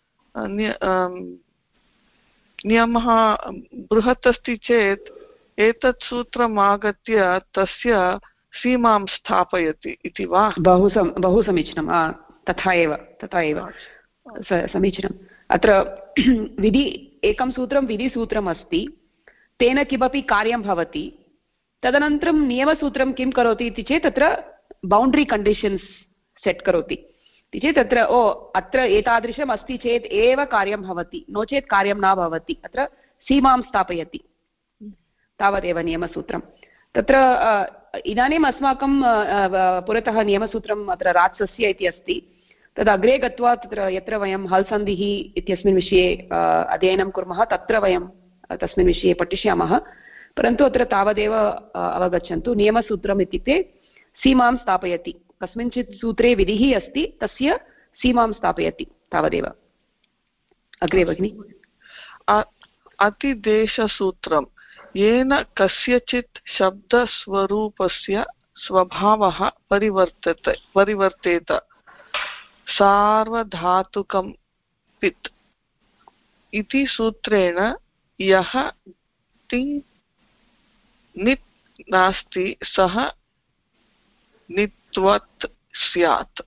L: नियमः बृहत् अस्ति चेत् एतत् सूत्रम् आगत्य तस्य सीमां स्थापयति इति वा?
A: बहु समीचीनं, तथा एव समीचीनम्। अत्र एकं सूत्रं विधिसूत्रम् अस्ति, तेन किमपि कार्यं भवति, तदनन्तरं नियमसूत्रं किं करोति इति चेत् तत्र बौण्ड्री कण्डीषन्स् सेट् करोति इति चेत् तत्र अत्र एतादृशम् अस्ति चेत् एव कार्यं भवति, नो चेत् कार्यं न भवति, अत्र सीमां स्थापयति, तावदेव नियमसूत्रं। तत्र इदानीम् अस्माकं पुरतः नियमसूत्रम् अत्र रात्सस्य इति अस्ति, तद् अग्रे गत्वा तत्र यत्र वयं हल्सन्धिः इत्यस्मिन् विषये अध्ययनं कुर्मः तत्र वयं तस्मिन् विषये पठिष्यामः, परन्तु अत्र तावदेव अवगच्छन्तु, नियमसूत्रम् इत्युक्ते सीमां स्थापयति, कस्मिंश्चित् सूत्रे विधिः अस्ति तस्य सीमां स्थापयति, तावदेव। अग्रे भगिनि।
L: अतिदेशसूत्रं येन कस्यचित् शब्दस्वरूपस्य स्वभावः परिवर्तेत सार्वधातुकं पित् इति सूत्रेण यः तिङ् नित् नास्ति सः नित्वत् स्यात्।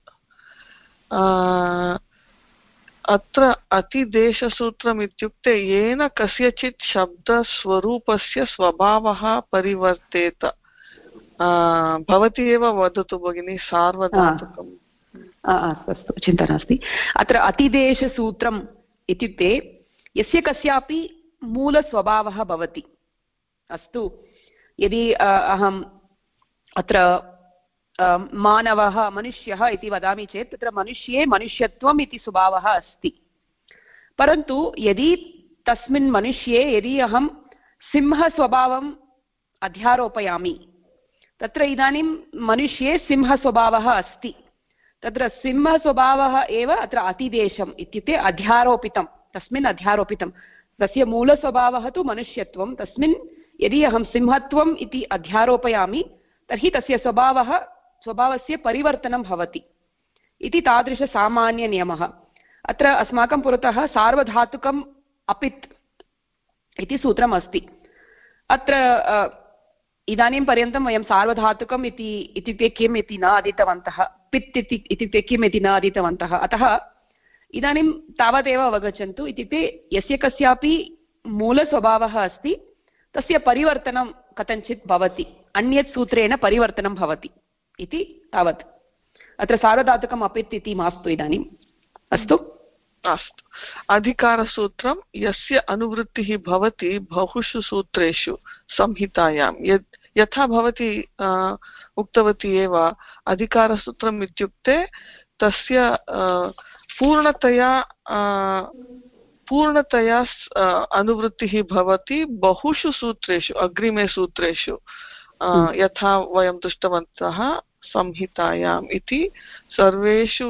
L: अत्र अतिदेशसूत्रम् इत्युक्ते येन कस्यचित् शब्दस्वरूपस्य स्वभावः परिवर्तेत। भवती एव वदतु भगिनी, सार्वधातुकम्।
A: अस्तु, चिन्ता नास्ति। अत्र अतिदेशसूत्रम् इत्युक्ते यस्य कस्यापि मूलस्वभावः भवति। अस्तु, यदि अहम् अत्र मानवः मनुष्यः इति वदामि चेत् तत्र मनुष्ये मनुष्यत्वम् इति स्वभावः अस्ति, परन्तु यदि तस्मिन् मनुष्ये यदि अहं सिंहस्वभावम् अध्यारोपयामि, तत्र इदानीं मनुष्ये सिंहस्वभावः अस्ति, तत्र सिंहस्वभावः एव अत्र अतिदेशम् इत्युक्ते अध्यारोपितं, तस्मिन् अध्यारोपितं। तस्य मूलस्वभावः तु मनुष्यत्वं, तस्मिन् यदि अहं सिंहत्वम् इति अध्यारोपयामि तर्हि तस्य स्वभावस्य परिवर्तनं भवति इति तादृशसामान्यनियमः। अत्र अस्माकं पुरतः सार्वधातुकम् अपित् इति सूत्रम् अस्ति। अत्र इदानीं पर्यन्तं वयं सार्वधातुकम् इत्युक्ते किम् इति न अधीतवन्तः, पित् इत्युक्ते किम् इति न अधीतवन्तः, अतः इदानीं तावदेव अवगच्छन्तु। इत्युक्ते यस्य कस्यापि मूलस्वभावः अस्ति तस्य परिवर्तनं कथञ्चित् भवति, अन्यत् सूत्रेण परिवर्तनं भवति इति तावत्। अत्र सार्वधातुकम् अपित् इति मास्तु इदानीम्। अस्तु
L: अस्तु। अधिकारसूत्रं यस्य अनुवृत्तिः भवति बहुषु सूत्रेषु संहितायां, यथा भवती उक्तवती एव, अधिकारसूत्रम् इत्युक्ते तस्य पूर्णतया अनुवृत्तिः भवति बहुषु सूत्रेषु, अग्रिमे सूत्रेषु, यथा वयं दृष्टवन्तः संहितायाम् इति सर्वेषु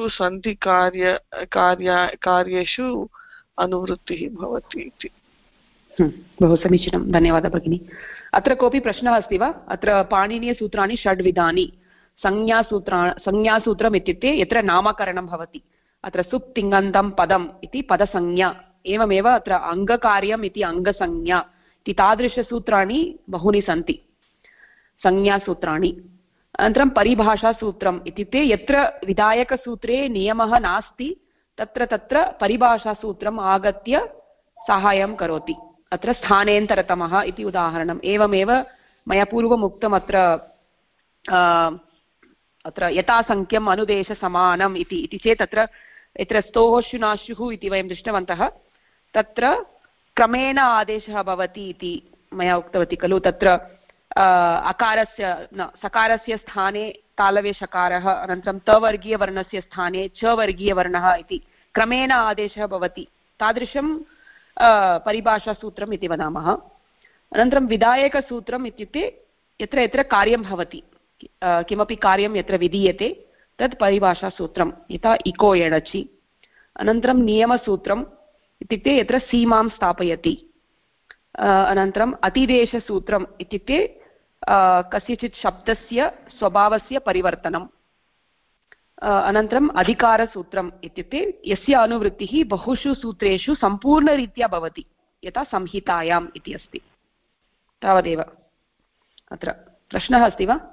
L: सन्धिकार्येषु अनुवृत्तिः भवति इति।
A: बहु समीचीनं, धन्यवादः भगिनी। अत्र कोऽपि प्रश्नः अस्ति वा? अत्र पाणिनीयसूत्राणि षड्विधानि। संज्ञासूत्रम् इत्युक्ते यत्र नामकरणं भवति, अत्र सुप् तिङन्तं पदम् इति पदसंज्ञा, एवमेव अत्र अङ्गकार्यम् इति अङ्गसंज्ञा इति तादृशसूत्राणि बहूनि सन्ति, संज्ञासूत्राणि। अनन्तरं परिभाषासूत्रम् इत्युक्ते यत्र विधायकसूत्रे नियमः नास्ति तत्र परिभाषासूत्रम् आगत्य साहाय्यं करोति। अत्र स्थानेन्तरतमः इति उदाहरणम्। एवमेव मया पूर्वम् उक्तम्, अत्र यथासङ्ख्यम् अनुदेशसमानम् इति चेत् यत्र स्तोः शुनाशुः इति वयं दृष्टवन्तः, तत्र क्रमेण आदेशः भवति इति मया उक्तवती खलु। तत्र सकारस्य स्थाने तालव्यषकारः, अनन्तरं तवर्गीयवर्णस्य स्थाने च वर्गीयवर्णः इति क्रमेण आदेशः भवति, तादृशं परिभाषासूत्रम् इति वदामः। अनन्तरं विधायकसूत्रम् इत्युक्ते यत्र यत्र कार्यं भवति, किमपि कार्यं यत्र विधीयते तत् परिभाषासूत्रं, यथा इको एणचि। अनन्तरं नियमसूत्रं, इत्युक्ते यत्र सीमां स्थापयति। अनन्तरम् अतिदेशसूत्रम् इत्युक्ते कस्यचित् शब्दस्य स्वभावस्य परिवर्तनम्। अनन्तरम् अधिकारसूत्रम् इत्युक्ते यस्य अनुवृत्तिः बहुषु सूत्रेषु सम्पूर्णरीत्या भवति, यथा संहितायाम् इति अस्ति। तावदेव। अत्र प्रश्नः अस्ति वा?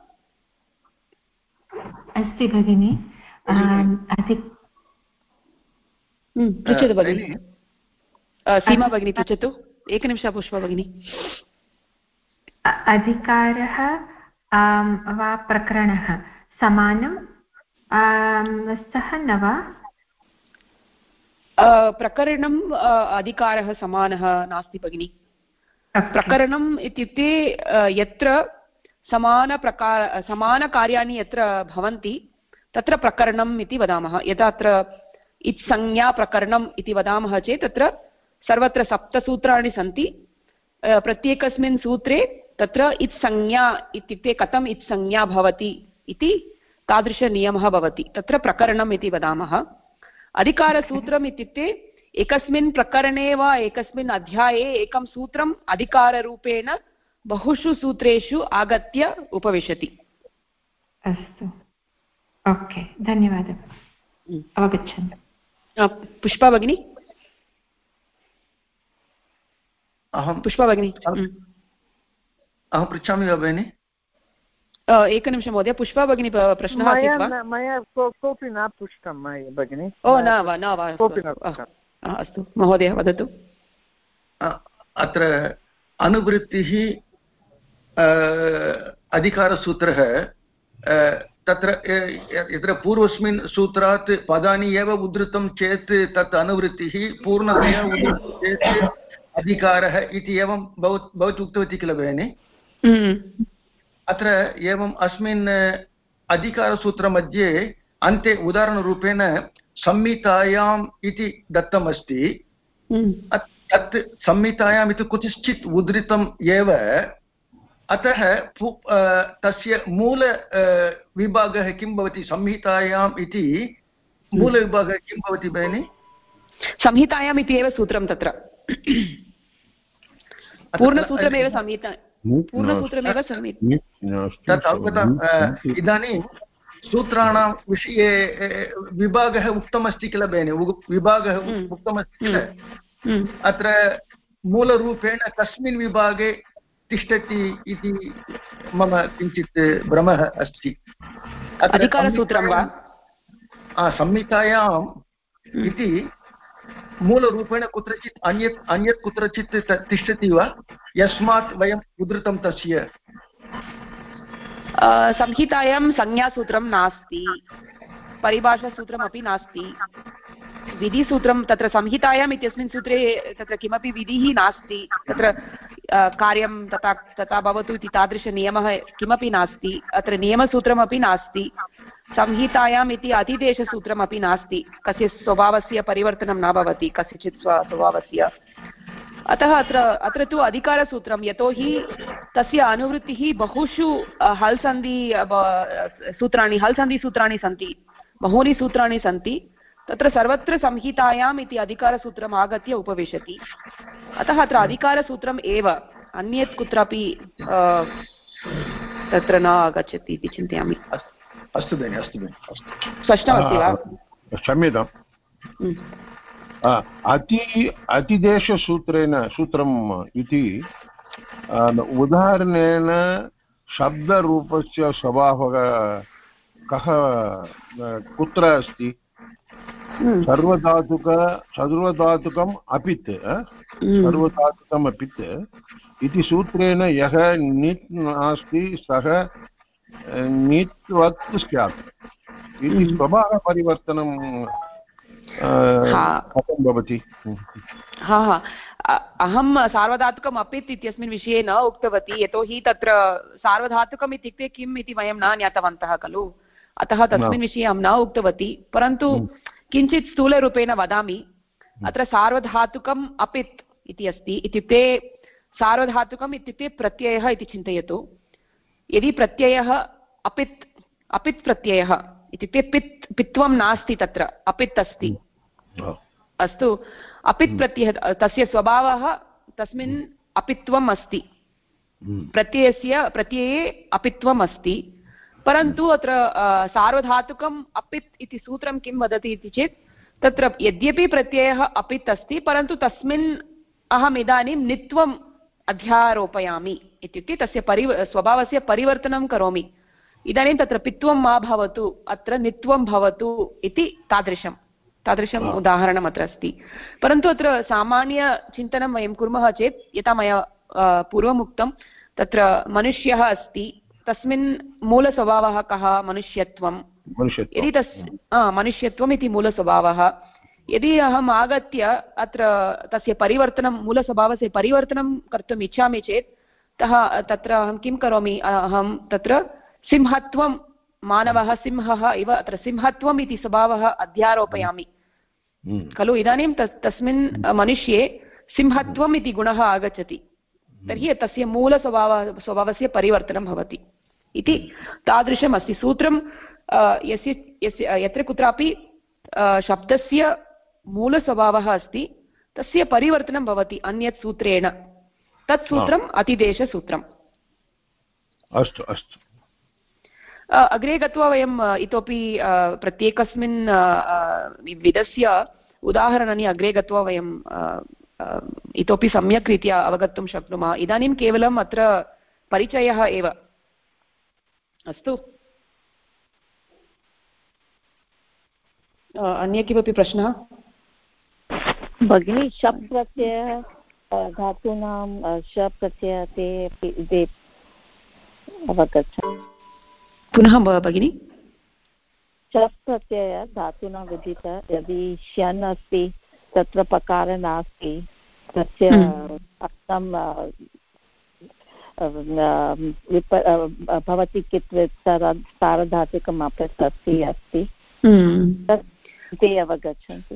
K: अस्ति भगिनि।
A: पृच्छतु भगिनि। सीमा भगिनी पृच्छतु। एकनिमिषः पुष्पा भगिनी।
K: अधिकारः वा प्रकरणः समानं स्तः न वा?
A: प्रकरणम् अधिकारः समानः नास्ति भगिनि। प्रकरणम् इत्युक्ते यत्र समानकार्याणि यत्र भवन्ति तत्र प्रकरणम् इति वदामः। यदा अत्र इत्संज्ञा प्रकरणम् इति वदामः चेत् तत्र सर्वत्र 7 सूत्राणि सन्ति। प्रत्येकस्मिन् सूत्रे तत्र इत्संज्ञा इत्युक्ते कथम् इत्संज्ञा भवति इति तादृशनियमः भवति, तत्र प्रकरणम् इति वदामः। अधिकारसूत्रम् इत्युक्ते एकस्मिन् प्रकरणे वा एकस्मिन् अध्याये एकं सूत्रम् अधिकाररूपेण बहुषु सूत्रेषु आगत्य उपविशति।
K: अस्तु, ओके, धन्यवादः। अवगच्छामि।
A: पुष्पा भगिनी। पुष्पा भगिनी।
H: अहं पृच्छामि वा भगिनि?
A: एकनिमिषं महोदय। पुष्पा भगिनी प्रश्नः आसीत् वा?
O: मया कोऽपि न पृष्टं भगिनि।
A: ओ न वा अस्तु महोदय वदतु।
H: अत्र अनुवृत्तिः अधिकारसूत्रः तत्र यत्र पूर्वस्मिन् सूत्रात् पदानि एव उद्धृतं चेत् तत् अनुवृत्तिः, पूर्णतया उद्धृतं चेत् अधिकारः इति एवं भवती उक्तवती किल भगिनि? अत्र एवम् अस्मिन् अधिकारसूत्रमध्ये अन्ते उदाहरणरूपेण संहितायाम् इति दत्तमस्ति। तत् संहितायाम् इति कुत्रचित् उद्धृतम् एव, अतः तस्य मूल विभागः किं भवति? संहितायाम् इति मूलविभागः किं भवति भगिनि?
A: संहितायाम् इति एव सूत्रं तत्र पूर्णसूत्रमेव संहिता, पूर्णसूत्रमेव संहिता।
H: तत् अवगतम्। इदानीं सूत्राणां विषये विभागः उक्तमस्ति किल भगिनि? विभागः उक्तमस्ति किल? अत्र मूलरूपेण कस्मिन् विभागे तिष्ठति इति मम किञ्चित् भ्रमः अस्ति।
A: अधिकारसूत्रं वा?
H: संहितायाम् इति मूलरूपेण कुत्रचित् अन्यत् कुत्रचित् तिष्ठति वा, यस्मात् वयम् उद्धृतं तस्य?
A: संहितायां संज्ञासूत्रं नास्ति, परिभाषासूत्रमपि नास्ति, विधिसूत्रं तत्र संहितायाम् इत्यस्मिन् सूत्रे तत्र किमपि विधिः नास्ति, तत्र कार्यं तथा भवतु इति तादृशनियमः किमपि नास्ति, अत्र नियमसूत्रमपि नास्ति, संहितायाम् इति अतिदेशसूत्रमपि नास्ति, कस्य स्वभावस्य परिवर्तनं न भवति कस्यचित् स्वभावस्य। अतः अत्र तु अधिकारसूत्रं, यतोहि तस्य अनुवृत्तिः बहुषु हल्सन्धिसूत्राणि सन्ति, बहूनि सूत्राणि सन्ति, तत्र सर्वत्र संहितायाम् इति अधिकारसूत्रम् आगत्य उपविशति। अतः अत्र अधिकारसूत्रम् एव, अन्यत् कुत्रापि तत्र न आगच्छति इति चिन्तयामि।
H: अस्तु भगिनि, अस्तु भगिनि, अस्तु।
A: स्पष्टमस्ति वा?
C: क्षम्यताम्। सूत्रम् इति उदाहरणेन शब्दरूपस्य स्वभावः कः कुत्र अस्ति? सर्वधातुकम् अपित् सर्वधातुकम् अपित् इति सूत्रेण यः नित् नास्ति सः नित्वत् स्यात् इति स्वभावपरिवर्तनं कथं भवति?
A: अहं सार्वधातुकम् अपित् इत्यस्मिन् विषये न उक्तवती, यतोहि तत्र सार्वधातुकम् इत्युक्ते किम् इति वयं न ज्ञातवन्तः खलु, अतः तस्मिन् विषये अहं न उक्तवती। परन्तु किञ्चित् स्थूलरूपेण वदामि। अत्र सार्वधातुकम् अपित् इति अस्ति, इत्युक्ते सार्वधातुकम् इत्युक्ते प्रत्ययः इति चिन्तयतु। यदि प्रत्ययः अपित् प्रत्ययः इत्युक्ते पित्वं नास्ति, तत्र अपित् अस्ति, अस्तु अपित् प्रत्ययः तस्य स्वभावः तस्मिन् अपित्वम् अस्ति प्रत्यये अपित्वम् अस्ति परन्तु अत्र सार्वधातुकम् अपित् इति सूत्रं किं वदति इति चेत् तत्र यद्यपि प्रत्ययः अपित् अस्ति परन्तु तस्मिन् अहम् इदानीं नित्वम् अध्यारोपयामि इत्युक्ते तस्य स्वभावस्य परिवर्तनं करोमि इदानीं तत्र पित्वं मा भवतु अत्र नित्वं भवतु इति तादृशम् उदाहरणम् अत्र अस्ति परन्तु अत्र सामान्यचिन्तनं वयं कुर्मः चेत् यथा मया पूर्वम् उक्तं तत्र मनुष्यः अस्ति तस्मिन् मूलस्वभावः कः मनुष्यत्वं यदि मनुष्यत्वम् इति मूलस्वभावः यदि अहम् आगत्य अत्र तस्य परिवर्तनं मूलस्वभावस्य परिवर्तनं कर्तुम् इच्छामि चेत् तत्र अहं किं करोमि अहं तत्र सिंहत्वं मानवः सिंहः इव अत्र सिंहत्वम् इति स्वभावः अध्यारोपयामि खलु इदानीं तस्मिन् मनुष्ये सिंहत्वम् इति गुणः आगच्छति तर्हि तस्य मूलस्वभावस्य परिवर्तनं भवति इति तादृशम् अस्ति सूत्रं यत्र कुत्रापि शब्दस्य मूलस्वभावः अस्ति तस्य परिवर्तनं भवति अन्यत् सूत्रेण तत् सूत्रम् अतिदेशसूत्रम्
C: अस्तु अस्तु
A: अग्रे गत्वा वयम् इतोपि प्रत्येकस्मिन् विधस्य उदाहरणानि अग्रे गत्वा वयं इतोपि सम्यक् रीत्या अवगन्तुं शक्नुमः इदानीं केवलम् अत्र परिचयः एव अस्तु अन्य किमपि प्रश्नः
N: भगिनी शप् प्रत्यय धातूनां शप् प्रत्यय ते अवगच्छामि
A: पुनः भगिनी
N: शप् प्रत्यय धातूनां विदित यदि श्यन् अस्ति तत्र पकार नास्ति तस्य अर्थं भवति सार्वधातुकम् अपित् अस्ति तत् ते अवगच्छन्ति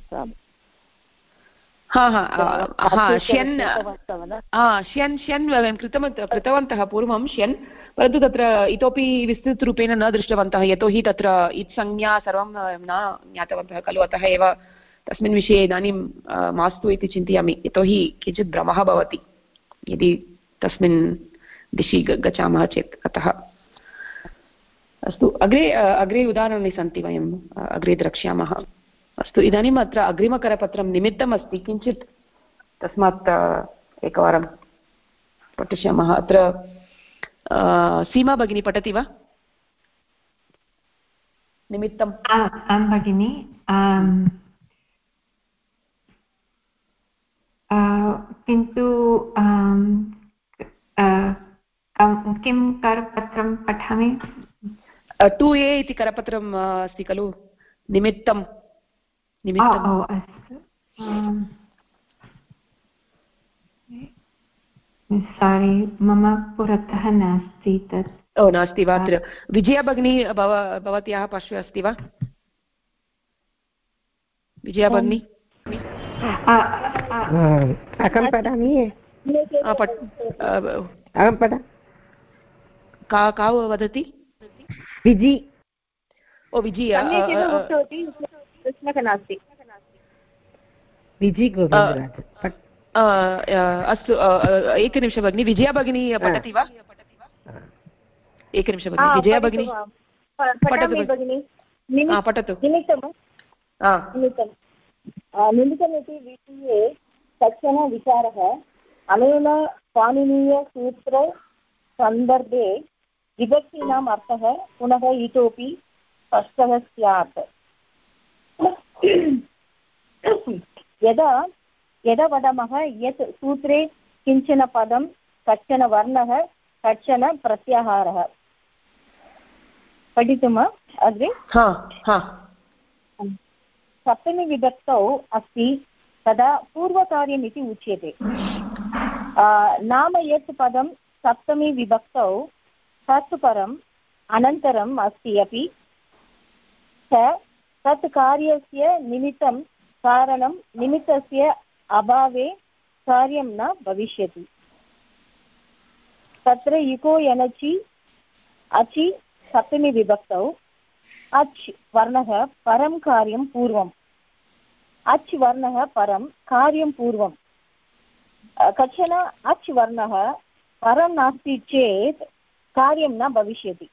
A: श्यन् वयं कृतवन्तः पूर्वं श्यन् परन्तु तत्र इतोपि विस्तृतरूपेण न दृष्टवन्तः यतोहि तत्र इत्संज्ञा सर्वं न ज्ञातवन्तः खलु अतः एव तस्मिन् विषये इदानीं मास्तु इति चिन्तयामि यतोहि किञ्चित् भ्रमः भवति यदि तस्मिन् दिशि गच्छामः चेत् अतः अस्तु अग्रे उदाहरणानि सन्ति वयम् अग्रे द्रक्ष्यामः अस्तु इदानीम् अत्र अग्रिमकरपत्रं निमित्तम् अस्ति किञ्चित् तस्मात् एकवारं पठिष्यामः अत्र सीमा भगिनी पठति वा निमित्तं
K: भगिनी किन्तु किं करपत्रं पठामि
A: 2a इति करपत्रम् अस्ति खलु निमित्तं
K: अस्तु सारी मम पुरतः नास्ति तत्
A: नास्ति वा अत्र विजया भगिनी भवत्याः पार्श्वे अस्ति वा विजया भगिनी
T: अहं पठामि अहं पठ
A: का वदति
T: विजि
A: विजि
E: नास्ति
T: विजि
A: अस्तु एकनिमिषं भगिनी विजया भगिनी पठति वा एकनिमिषं भगिनी विजया भगिनी पठतु
E: निमित्तमिति विषये कश्चन विचारः अनेन पाणिनीयसूत्रसन्दर्भे विभक्तीनाम् अर्थः पुनः इतोपि स्पष्टः स्यात् यदा वदामः यत् सूत्रे किञ्चन पदं कश्चन वर्णः कश्चन प्रत्याहारः पठितुम् अग्रे सप्तमी विभक्तौ अस्ति तदा पूर्वकार्यम् इति उच्यते नाम यत् पदं सप्तमी विभक्तौ तत् परम् अनन्तरम् अस्ति अपि तत् कार्यस्य निमित्तं कारणं निमित्तस्य अभावे कार्यं न भविष्यति तत्र इको यनचि अचि सप्तमी विभक्तौ अच् वर्णः परं कार्यं पूर्वं अच् वर्णः परं कार्यं पूर्वं कश्चन अच् वर्णः परं नास्ति चेत् कार्यं न भविष्यति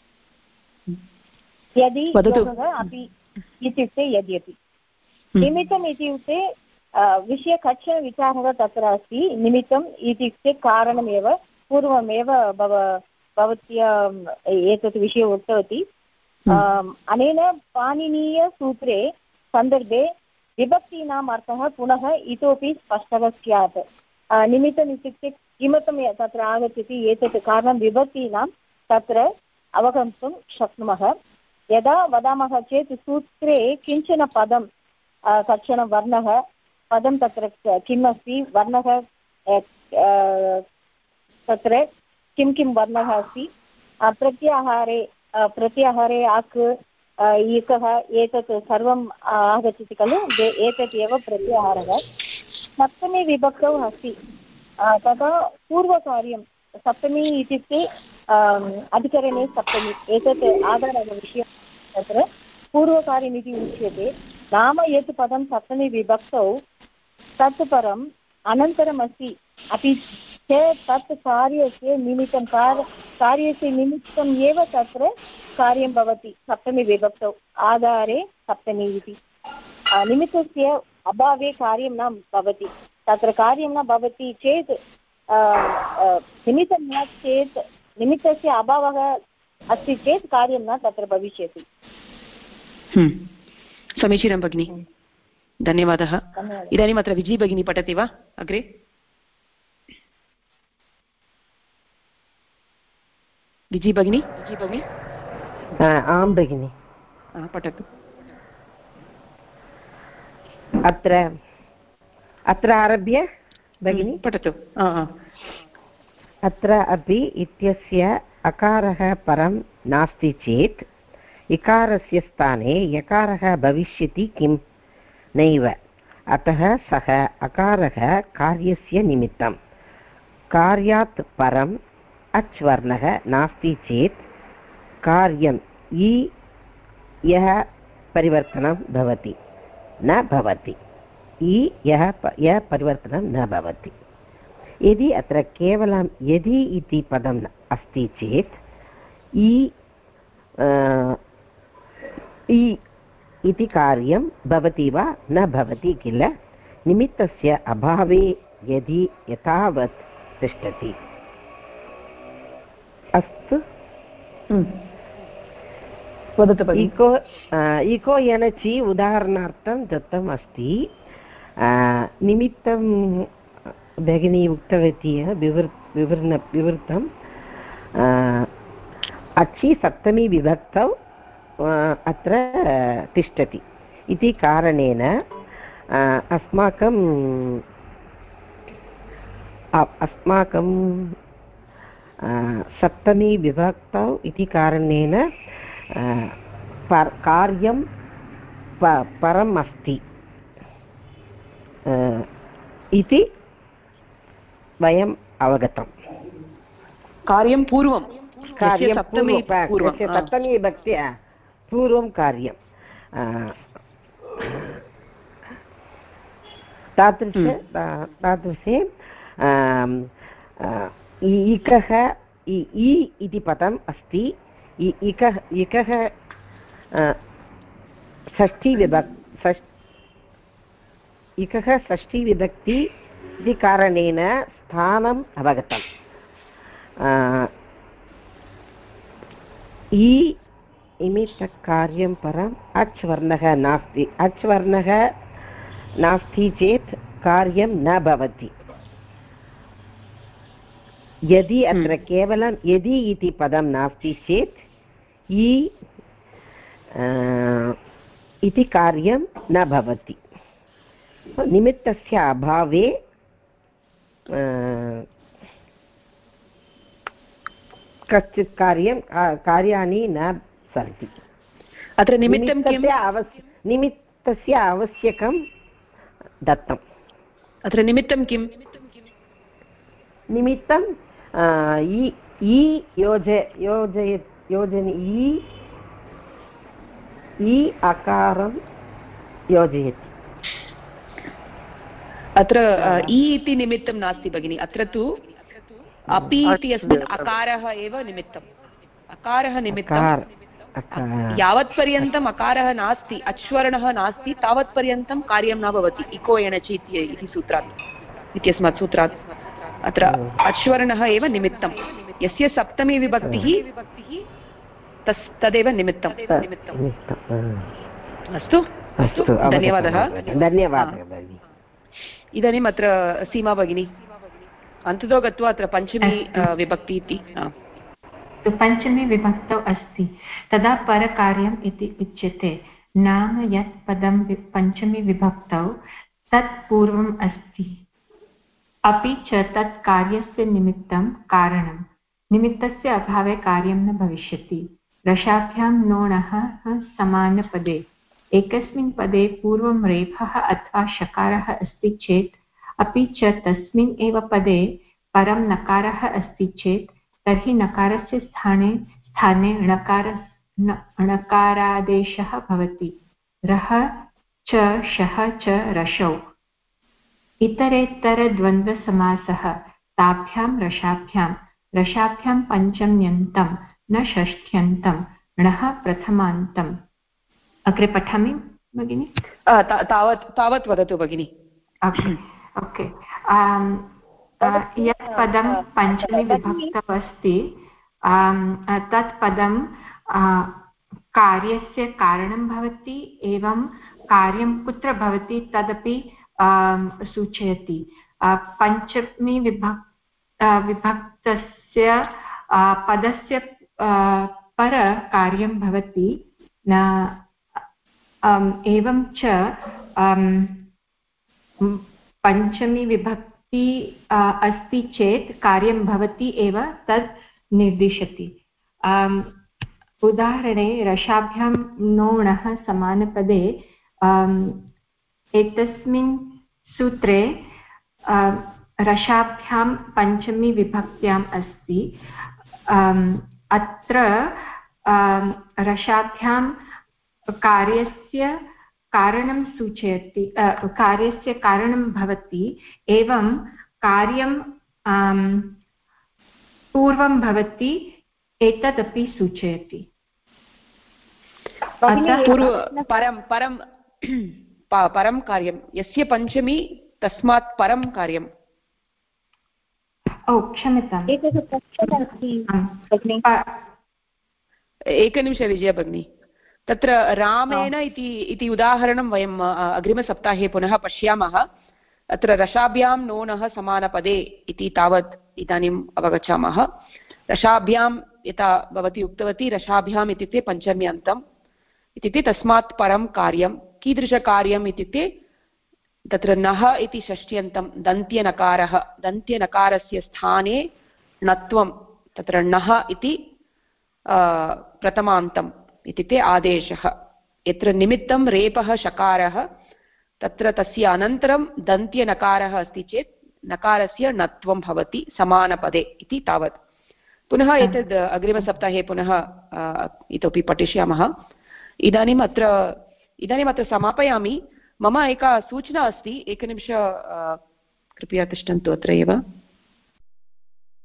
E: यदि योगः अपि इत्युक्ते यद्यपि निमित्तम् इत्युक्ते विषये कश्चन विचारः तत्र अस्ति निमित्तम् इत्युक्ते कारणमेव पूर्वमेव भवत्या एतत् विषये उक्तवती अनेन पाणिनीयसूत्रे सन्दर्भे विभक्तीनाम् अर्थः पुनः इतोपि स्पष्टः स्यात् निमित्तम् इत्युक्ते किमर्थं तत्र आगच्छति एतत् कारणं विभक्तीनां तत्र अवगन्तुं शक्नुमः यदा वदामः चेत् सूत्रे किञ्चन पदं कश्चन वर्णः पदं तत्र किम् अस्ति वर्णः तत्र किं किं वर्णः अस्ति प्रत्याहारे अक् इकः एतत् सर्वम् आगच्छति खलु एतत् एव प्रत्याहारः सप्तमी विभक्तौ अस्ति तदा पूर्वकार्यं सप्तमी इत्युक्ते अधिकरणे सप्तमी एतत् आधारविषयं तत्र पूर्वकार्यमिति उच्यते नाम यत् पदं सप्तमी विभक्तौ तत् परम् अनन्तरम् अस्ति अपि चेत् तत् कार्यस्य निमित्तं कार्यस्य निमित्तम् एव तत्र कार्यं भवति सप्तमी विभक्तौ आधारे सप्तमी इति निमित्तस्य अभावे कार्यं न भवति तत्र कार्यं न भवति चेत् निमित्तं न चेत् निमित्तस्य अभावः अस्ति चेत् कार्यं न तत्र भविष्यति
A: समीचीनं भगिनि धन्यवादः इदानीम् अत्र विजय भगिनी पठति वा अग्रे विजय भगिनी
T: आं भगिनि
A: पठतु
T: अत्र आरभ्य भगिनि
A: पठतु
T: अत्र अपि इत्यस्य अकारः परं नास्ति चेत् इकारस्य स्थाने यकारः भविष्यति किं नैव अतः सः अकारः कार्यस्य निमित्तं कार्यात् परम् अच् वर्णः नास्ति चेत् कार्यं यः परिवर्तनं भवति न भवति यः परिवर्तनं न भवति यदि अत्र केवलं यदि इति पदम् अस्ति चेत् इति कार्यं भवति वा न भवति किल निमित्तस्य अभावे यदि यथावत् तिष्ठति अस्तु
A: वदतु
T: इको यनचि उदाहरणार्थं दत्तम् अस्ति निमित्तं भगिनी उक्तवती विवृतम् अचि सप्तमी विभक्तौ अत्र तिष्ठति इति कारणेन अस्माकं सप्तमी विभक्तौ इति कारणेन कार्यं परम् अस्ति इति वयम् अवगतम्
A: कार्यं पूर्वं
T: सप्तमी विभक्त्या पूर्वं कार्यं तादृशे इकः इति पदम् अस्ति इकः इकः षष्ठी विभक्ति इति कारणेन स्थानम् अवगतम् इमित्तकार्यं परम् अच् वर्णः नास्ति चेत् कार्यं न भवति यदि अत्र केवलं यदि इति पदं नास्ति चेत् इति कार्यं न भवति निमित्तस्य अभावे कश्चित् कार्याणि न सन्ति
A: अत्र
T: निमित्तस्य आवश्यकं दत्तम्
A: अत्र निमित्तं किं
T: निमित्तं योजयति
A: अत्र इ इति निमित्तं नास्ति भगिनि, अत्र तु अपि इति अस्मिन् अकारः एव निमित्तम्। अकारः निमित्तं यावत्पर्यन्तम् अकारः नास्ति, अच्वर्णः नास्ति, तावत्पर्यन्तं कार्यं न भवति इको एणचि इति सूत्रात्, इत्यस्मात् सूत्रात्। अत्र अच्वर्णः एव निमित्तं, यस्य सप्तमी विभक्तिः तदेव निमित्तं। अस्तु, धन्यवादः। इदानीम् अत्र सीमा भगिनी अन्ततो गत्वा अत्र पञ्चमी विभक्ति इति
K: पञ्चमी विभक्तौ अस्ति तदा परकार्यम् इति उच्यते। नाम यत् पदं पञ्चमी विभक्तौ तत् पूर्वम् अस्ति, अपि च तत् कार्यस्य निमित्तं कारणं। निमित्तस्य अभावे कार्यं न भविष्यति। रसाभ्यां नोणः समानपदे एकस्मिन् पदे पूर्वं रेफः अथवा शकारः अस्ति चेत्, अपि च तस्मिन् एव पदे परं नकारः अस्ति चेत्, तर्हि नकारस्य स्थाने णकारादेशः भवति। रः च शः च रसौ। इतरेतरद्वन्द्वसमासः ताभ्यां रसाभ्यां पञ्चम्यन्तं न षष्ठ्यन्तं, णः प्रथमान्तम्। अग्रे पठामि भगिनि?
A: तावत् वदतु भगिनि।
K: ओके। यत् पदं पञ्चमी विभक्तम् अस्ति तत् पदं कार्यस्य कारणं भवति, एवं कार्यं कुत्र भवति तदपि सूचयति। पञ्चमी विभक्तस्य पदस्य परकार्यं भवति, एवं च पञ्चमी विभक्ति अस्ति चेत् कार्यं भवति एव तद् निर्दिशति। उदाहरणे रसाभ्यां नोणः समानपदे एतस्मिन् सूत्रे रसाभ्यां पञ्चमी विभक्त्याम् अस्ति। अत्र रसाभ्यां कार्यस्य कारणं सूचयति, कार्यस्य कारणं भवति, एवं कार्यं पूर्वं भवति, एतदपि सूचयति।
A: परं कार्यं, यस्य पञ्चमी तस्मात् परं कार्यम्।
K: क्षम्यताम्,
A: एकनिमिष विजया भगिनी। तत्र रामेण इति उदाहरणं वयम् अग्रिमसप्ताहे पुनः पश्यामः। अत्र रसाभ्यां नोणः समानपदे इति तावत् इदानीम् अवगच्छामः। रसाभ्यां यथा भवती उक्तवती, रसाभ्याम् इत्युक्ते पञ्चम्यन्तम् इत्युक्ते तस्मात् परं कार्यं। कीदृशकार्यम् इत्युक्ते तत्र नः इति षष्ट्यन्तं दन्त्यनकारः, दन्त्यनकारस्य स्थाने णत्वं, तत्र नः इति प्रथमान्तम् इत्युक्ते आदेशः। यत्र निमित्तं रेपः शकारः, तत्र तस्य अनन्तरं दन्त्यनकारः अस्ति चेत् नकारस्य णत्वं भवति समानपदे इति तावत्। पुनः एतद् अग्रिमसप्ताहे पुनः इतोपि पठिष्यामः। इदानीम् अत्र समापयामि। मम एका सूचना अस्ति, एकनिमिष कृपया तिष्ठन्तु अत्र एव।